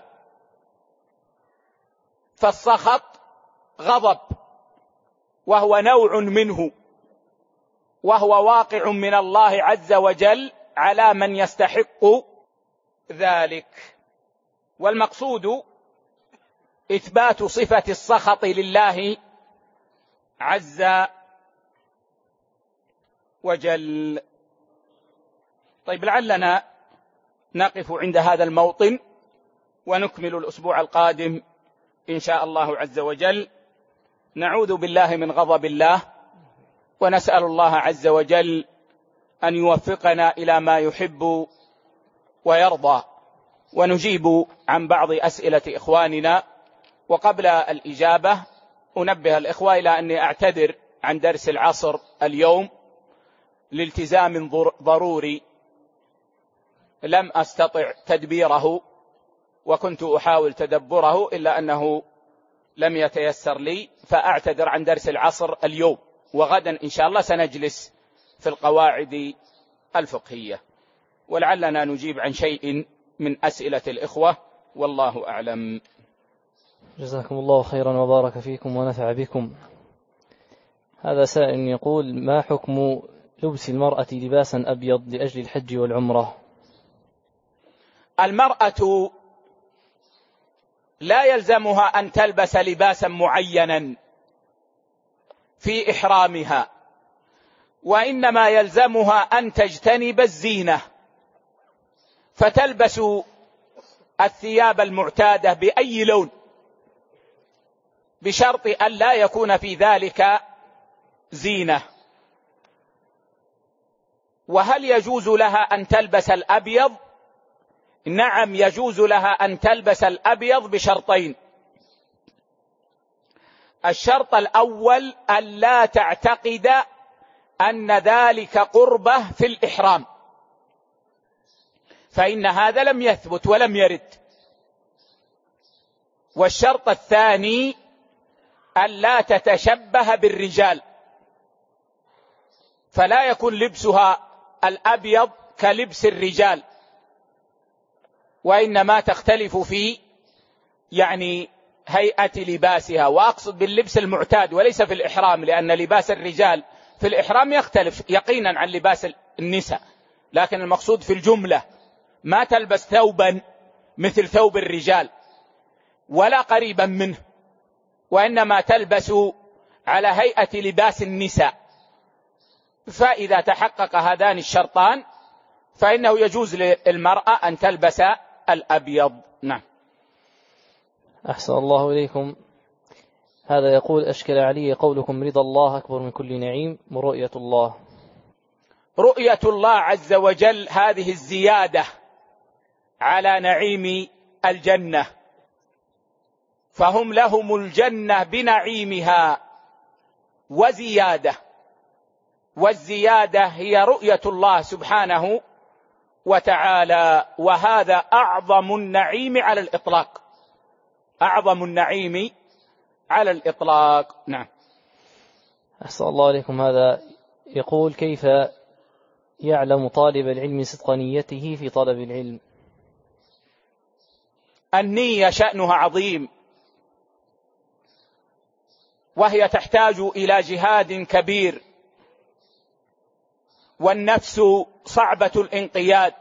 فالسخط غضب وهو نوع منه، وهو واقع من الله عز وجل على من يستحق ذلك. والمقصود إثبات صفة السخط لله عز وجل. طيب، لعلنا نقف عند هذا الموطن ونكمل الأسبوع القادم إن شاء الله عز وجل. نعوذ بالله من غضب الله، ونسأل الله عز وجل أن يوفقنا إلى ما يحب ويرضى. ونجيب عن بعض أسئلة إخواننا، وقبل الإجابة أنبه الإخوة إلى أني أعتذر عن درس العصر اليوم لالتزام ضروري لم أستطع تدبيره، وكنت أحاول تدبره إلا أنه لم يتيسر لي، فأعتذر عن درس العصر اليوم، وغدا إن شاء الله سنجلس في القواعد الفقهية، ولعلنا نجيب عن شيء من أسئلة الإخوة، والله أعلم. جزاكم الله خيرا وبارك فيكم ونفع بكم. هذا سائل يقول: ما حكم لبس المرأة لباسا أبيض لأجل الحج والعمرة؟ المرأة لا يلزمها أن تلبس لباسا معينا في إحرامها، وإنما يلزمها أن تجتنب الزينة، فتلبس الثياب المعتادة بأي لون، بشرط أن لا يكون في ذلك زينة. وهل يجوز لها أن تلبس الأبيض؟ نعم، يجوز لها أن تلبس الأبيض بشرطين. الشرط الأول أن لا تعتقد أن ذلك قربة في الإحرام، فإن هذا لم يثبت ولم يرد. والشرط الثاني أن لا تتشبه بالرجال، فلا يكون لبسها الأبيض كلبس الرجال، وإنما تختلف في يعني هيئة لباسها، وأقصد باللبس المعتاد وليس في الإحرام، لأن لباس الرجال في الإحرام يختلف يقينا عن لباس النساء، لكن المقصود في الجملة ما تلبس ثوبا مثل ثوب الرجال ولا قريبا منه، وإنما تلبس على هيئة لباس النساء. فإذا تحقق هذان الشرطان فإنه يجوز للمرأة أن تلبس الأبيض. نعم. أحسن الله إليكم. هذا يقول: أشكل علي قولكم رضا الله أكبر من كل نعيم ورؤية الله. رؤية الله عز وجل هذه الزيادة على نعيم الجنة، فهم لهم الجنة بنعيمها وزيادة، والزيادة هي رؤية الله سبحانه وتعالى، وهذا أعظم النعيم على الإطلاق، أعظم النعيم على الإطلاق. نعم. أحسن الله عليكم. هذا يقول: كيف يعلم طالب العلم صدق نيته في طلب العلم؟ النية شأنها عظيم، وهي تحتاج إلى جهاد كبير، والنفس صعبة الانقياد،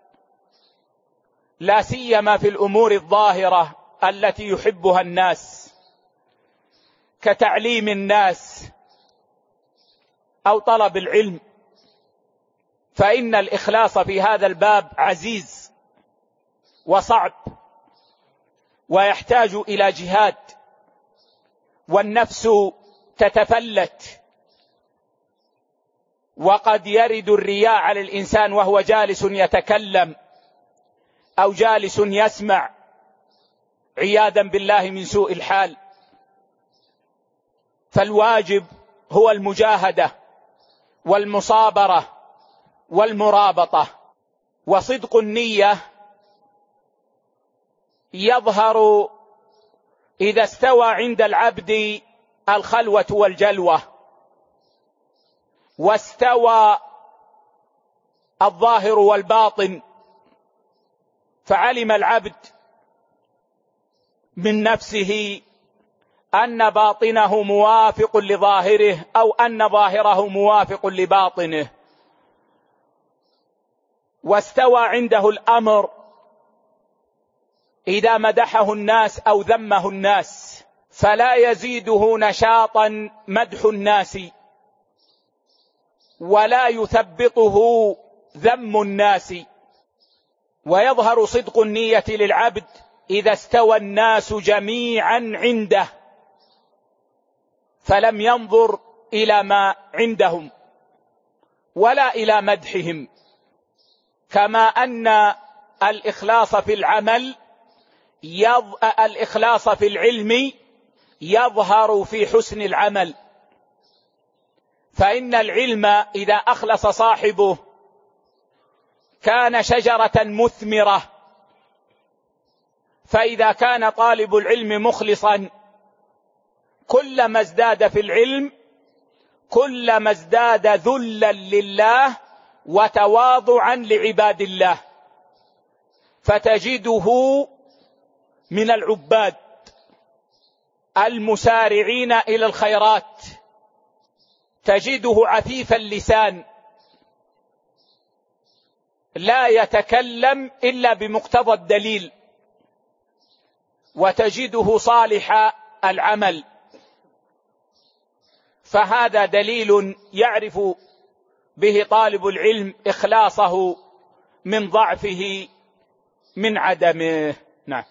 لا سيما في الأمور الظاهرة التي يحبها الناس كتعليم الناس أو طلب العلم، فإن الإخلاص في هذا الباب عزيز وصعب، ويحتاج إلى جهاد، والنفس تتفلت، وقد يرد الرياء على الإنسان وهو جالس يتكلم أو جالس يسمع، عياذا بالله من سوء الحال. فالواجب هو المجاهدة والمصابرة والمرابطة. وصدق النية يظهر إذا استوى عند العبد الخلوة والجلوة، واستوى الظاهر والباطن، فعلم العبد من نفسه أن باطنه موافق لظاهره أو أن ظاهره موافق لباطنه، واستوى عنده الأمر إذا مدحه الناس أو ذمه الناس، فلا يزيده نشاطا مدح الناس، ولا يثبطه ذم الناس. ويظهر صدق النية للعبد إذا استوى الناس جميعا عنده، فلم ينظر إلى ما عندهم ولا إلى مدحهم. كما أن الإخلاص في العمل يظ... الإخلاص في العلم يظهر في حسن العمل، فإن العلم إذا أخلص صاحبه كان شجرة مثمرة، فإذا كان طالب العلم مخلصا كلما ازداد في العلم كلما ازداد ذلا لله وتواضعا لعباد الله، فتجده من العباد المسارعين إلى الخيرات، تجده عفيف اللسان لا يتكلم إلا بمقتضى الدليل، وتجده صالح العمل. فهذا دليل يعرف به طالب العلم إخلاصه من ضعفه من عدمه. نعم.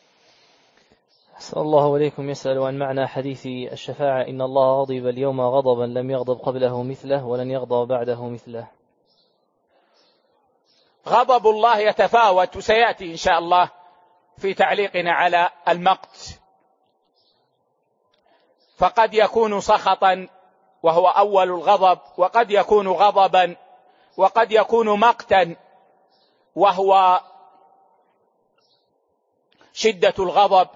أسأل الله عليكم. يسأل عن معنى حديث الشفاعة: إن الله غضب اليوم غضبا لم يغضب قبله مثله ولن يغضب بعده مثله. غضب الله يتفاوت، وسيأتي إن شاء الله في تعليقنا على المقت. فقد يكون سخطا وهو أول الغضب، وقد يكون غضبا، وقد يكون مقتا وهو شدة الغضب.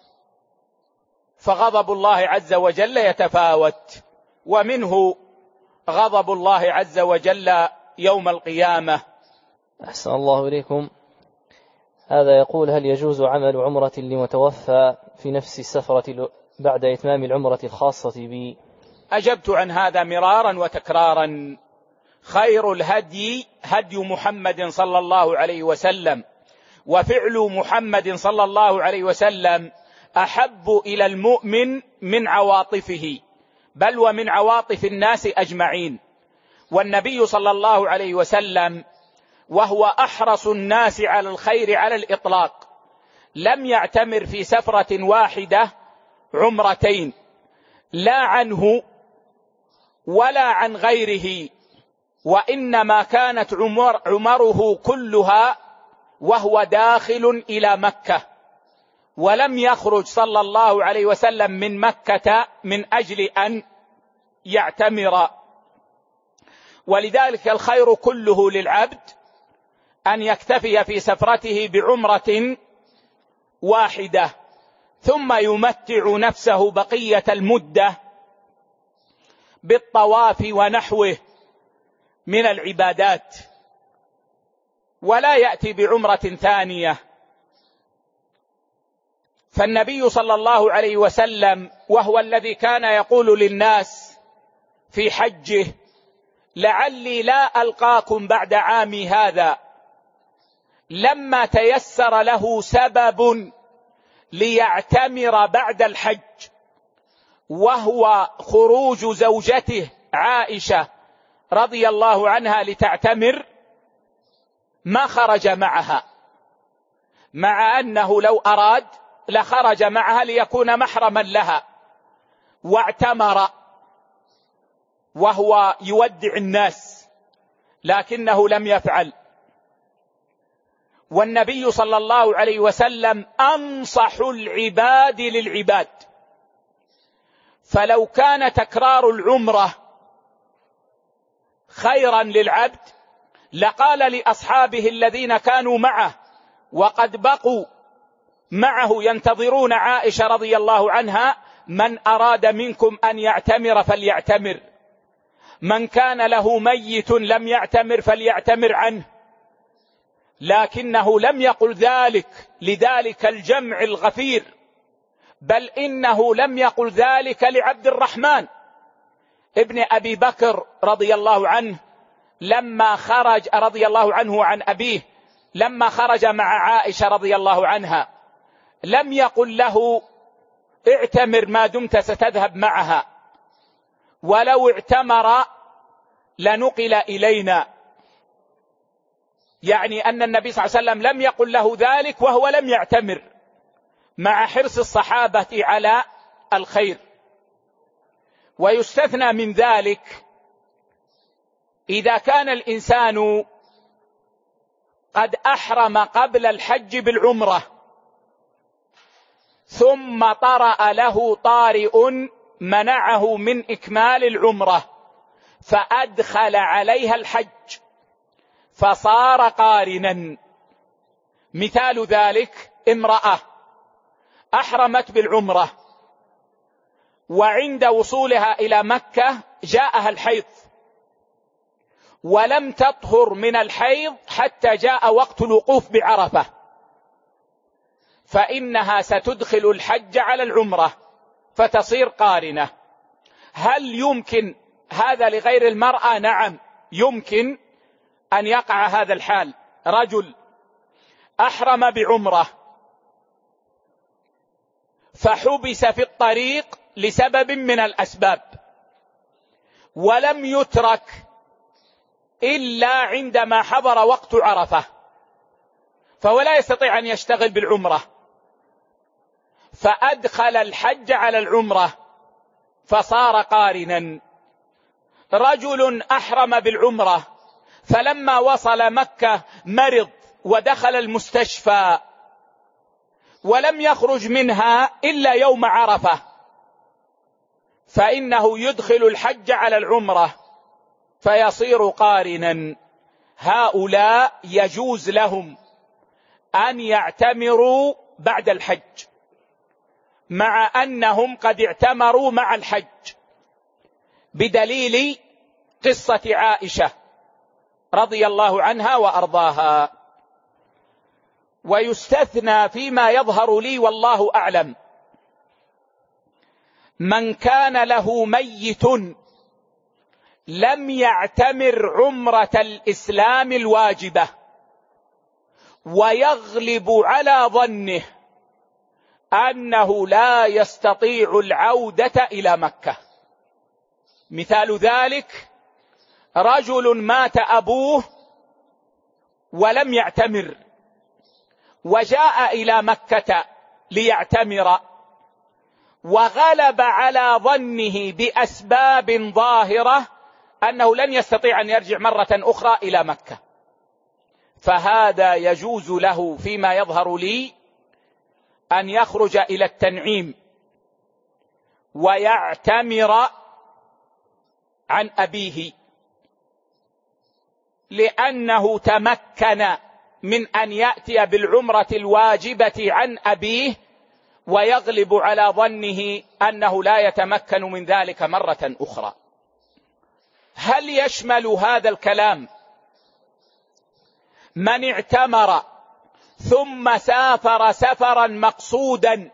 فغضب الله عز وجل يتفاوت، ومنه غضب الله عز وجل يوم القيامة. أحسن الله إليكم. هذا يقول: هل يجوز عمل عمرة لمتوفى في نفس السفرة بعد إتمام العمرة الخاصة بي؟ أجبت عن هذا مرارا وتكرارا. خير الهدي هدي محمد صلى الله عليه وسلم، وفعل محمد صلى الله عليه وسلم أحب إلى المؤمن من عواطفه، بل ومن عواطف الناس أجمعين. والنبي صلى الله عليه وسلم وهو أحرص الناس على الخير على الإطلاق لم يعتمر في سفرة واحدة عمرتين، لا عنه ولا عن غيره، وإنما كانت عمر عمره كلها وهو داخل إلى مكة، ولم يخرج صلى الله عليه وسلم من مكة من أجل أن يعتمر. ولذلك الخير كله للعبد أن يكتفي في سفرته بعمرة واحدة، ثم يمتع نفسه بقية المدة بالطواف ونحوه من العبادات، ولا يأتي بعمرة ثانية. فالنبي صلى الله عليه وسلم وهو الذي كان يقول للناس في حجه: لعلي لا ألقاكم بعد عامي هذا، لما تيسر له سبب ليعتمر بعد الحج وهو خروج زوجته عائشة رضي الله عنها لتعتمر، ما خرج معها، مع أنه لو أراد لخرج معها ليكون محرما لها واعتمر وهو يودع الناس، لكنه لم يفعل. والنبي صلى الله عليه وسلم أنصح العباد للعباد، فلو كان تكرار العمرة خيرا للعبد لقال لأصحابه الذين كانوا معه وقد بقوا معه ينتظرون عائشة رضي الله عنها: من أراد منكم أن يعتمر فليعتمر، من كان له ميت لم يعتمر فليعتمر عنه. لكنه لم يقل ذلك لذلك الجمع الغفير، بل إنه لم يقل ذلك لعبد الرحمن ابن أبي بكر رضي الله عنه لما خرج رضي الله عنه عن أبيه لما خرج مع عائشة رضي الله عنها، لم يقل له اعتمر ما دمت ستذهب معها، ولو اعتمر لنقل إلينا. يعني أن النبي صلى الله عليه وسلم لم يقل له ذلك وهو لم يعتمر، مع حرص الصحابة على الخير. ويستثنى من ذلك إذا كان الإنسان قد أحرم قبل الحج بالعمرة ثم طرأ له طارئ منعه من إكمال العمرة فأدخل عليها الحج فصار قارنا. مثال ذلك امرأة أحرمت بالعمرة وعند وصولها إلى مكة جاءها الحيض ولم تطهر من الحيض حتى جاء وقت الوقوف بعرفة، فإنها ستدخل الحج على العمرة فتصير قارنة. هل يمكن هذا لغير المرأة؟ نعم يمكن أن يقع هذا الحال. رجل أحرم بعمرة فحبس في الطريق لسبب من الأسباب ولم يترك إلا عندما حضر وقت عرفة، فهو لا يستطيع أن يشتغل بالعمرة، فأدخل الحج على العمرة فصار قارنا. رجل أحرم بالعمرة فلما وصل مكة مرض ودخل المستشفى ولم يخرج منها إلا يوم عرفة، فإنه يدخل الحج على العمرة فيصير قارنا. هؤلاء يجوز لهم أن يعتمروا بعد الحج مع أنهم قد اعتمروا مع الحج، بدليل قصة عائشة رضي الله عنها وأرضاها. ويستثنى فيما يظهر لي والله أعلم من كان له ميت لم يعتمر عمرة الإسلام الواجبة ويغلب على ظنه أنه لا يستطيع العودة إلى مكة. مثال ذلك رجل مات أبوه ولم يعتمر وجاء إلى مكة ليعتمر وغلب على ظنه بأسباب ظاهرة أنه لن يستطيع أن يرجع مرة أخرى إلى مكة، فهذا يجوز له فيما يظهر لي أن يخرج إلى التنعيم ويعتمر عن أبيه، لأنه تمكن من أن يأتي بالعمرة الواجبة عن أبيه ويغلب على ظنه أنه لا يتمكن من ذلك مرة أخرى. هل يشمل هذا الكلام من اعتمر ثم سافر سفرا مقصودا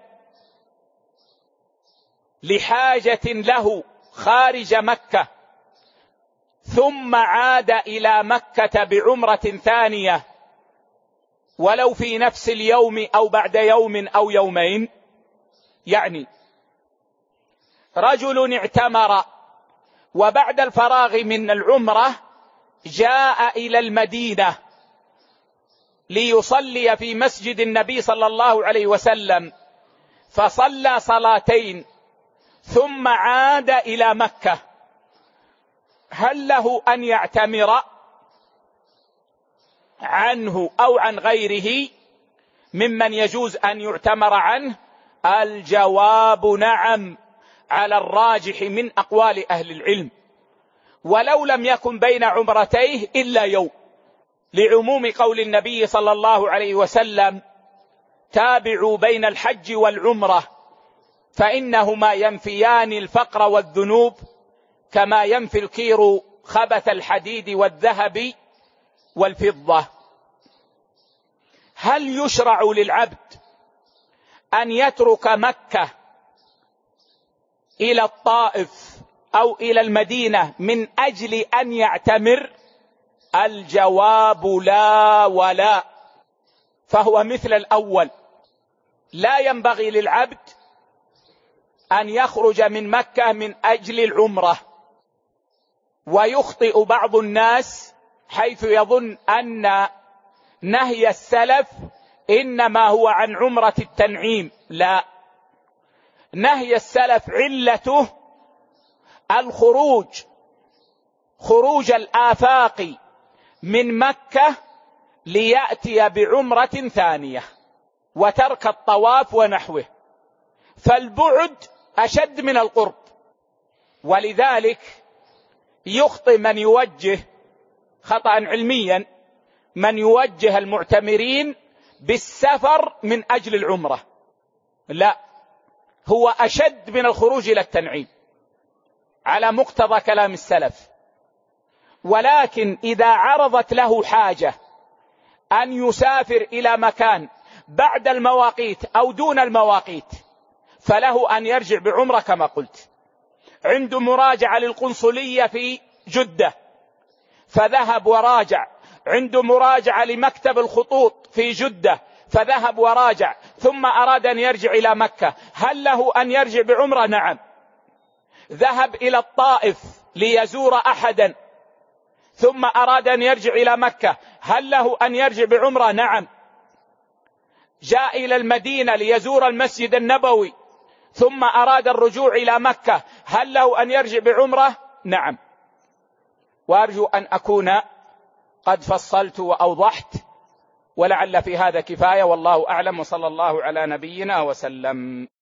لحاجة له خارج مكة ثم عاد إلى مكة بعمرة ثانية ولو في نفس اليوم أو بعد يوم أو يومين؟ يعني رجل اعتمر وبعد الفراغ من العمرة جاء إلى المدينة ليصلي في مسجد النبي صلى الله عليه وسلم فصلى صلاتين ثم عاد إلى مكة، هل له أن يعتمر عنه أو عن غيره ممن يجوز أن يعتمر عنه؟ الجواب نعم، على الراجح من أقوال أهل العلم، ولو لم يكن بين عمرتيه إلا يوم، لعموم قول النبي صلى الله عليه وسلم: تابعوا بين الحج والعمرة فإنهما ينفيان الفقر والذنوب كما ينفي الكير خبث الحديد والذهب والفضة. هل يشرع للعبد أن يترك مكة إلى الطائف أو إلى المدينة من أجل أن يعتمر؟ الجواب لا ولا، فهو مثل الأول، لا ينبغي للعبد أن يخرج من مكة من أجل العمرة. ويخطئ بعض الناس حيث يظن أن نهي السلف إنما هو عن عمرة التنعيم، لا، نهي السلف علته الخروج، خروج الآفاق من مكة ليأتي بعمرة ثانية وترك الطواف ونحوه، فالبعد أشد من القرب. ولذلك يخطئ من يوجه خطأ علميا من يوجه المعتمرين بالسفر من أجل العمرة، لا، هو أشد من الخروج إلى التنعيم على مقتضى كلام السلف. ولكن إذا عرضت له حاجة أن يسافر إلى مكان بعد المواقيت أو دون المواقيت فله أن يرجع بعمرة كما قلت. عنده مراجعة للقنصلية في جدة فذهب وراجع، عنده مراجعة لمكتب الخطوط في جدة فذهب وراجع، ثم أراد أن يرجع إلى مكة، هل له أن يرجع بعمرة؟ نعم. ذهب إلى الطائف ليزور أحدا ثم أراد أن يرجع إلى مكة، هل له أن يرجع بعمرة؟ نعم. جاء إلى المدينة ليزور المسجد النبوي ثم أراد الرجوع إلى مكة، هل له أن يرجع بعمرة؟ نعم. وأرجو أن أكون قد فصلت وأوضحت، ولعل في هذا كفاية، والله أعلم، وصلى الله على نبينا وسلم.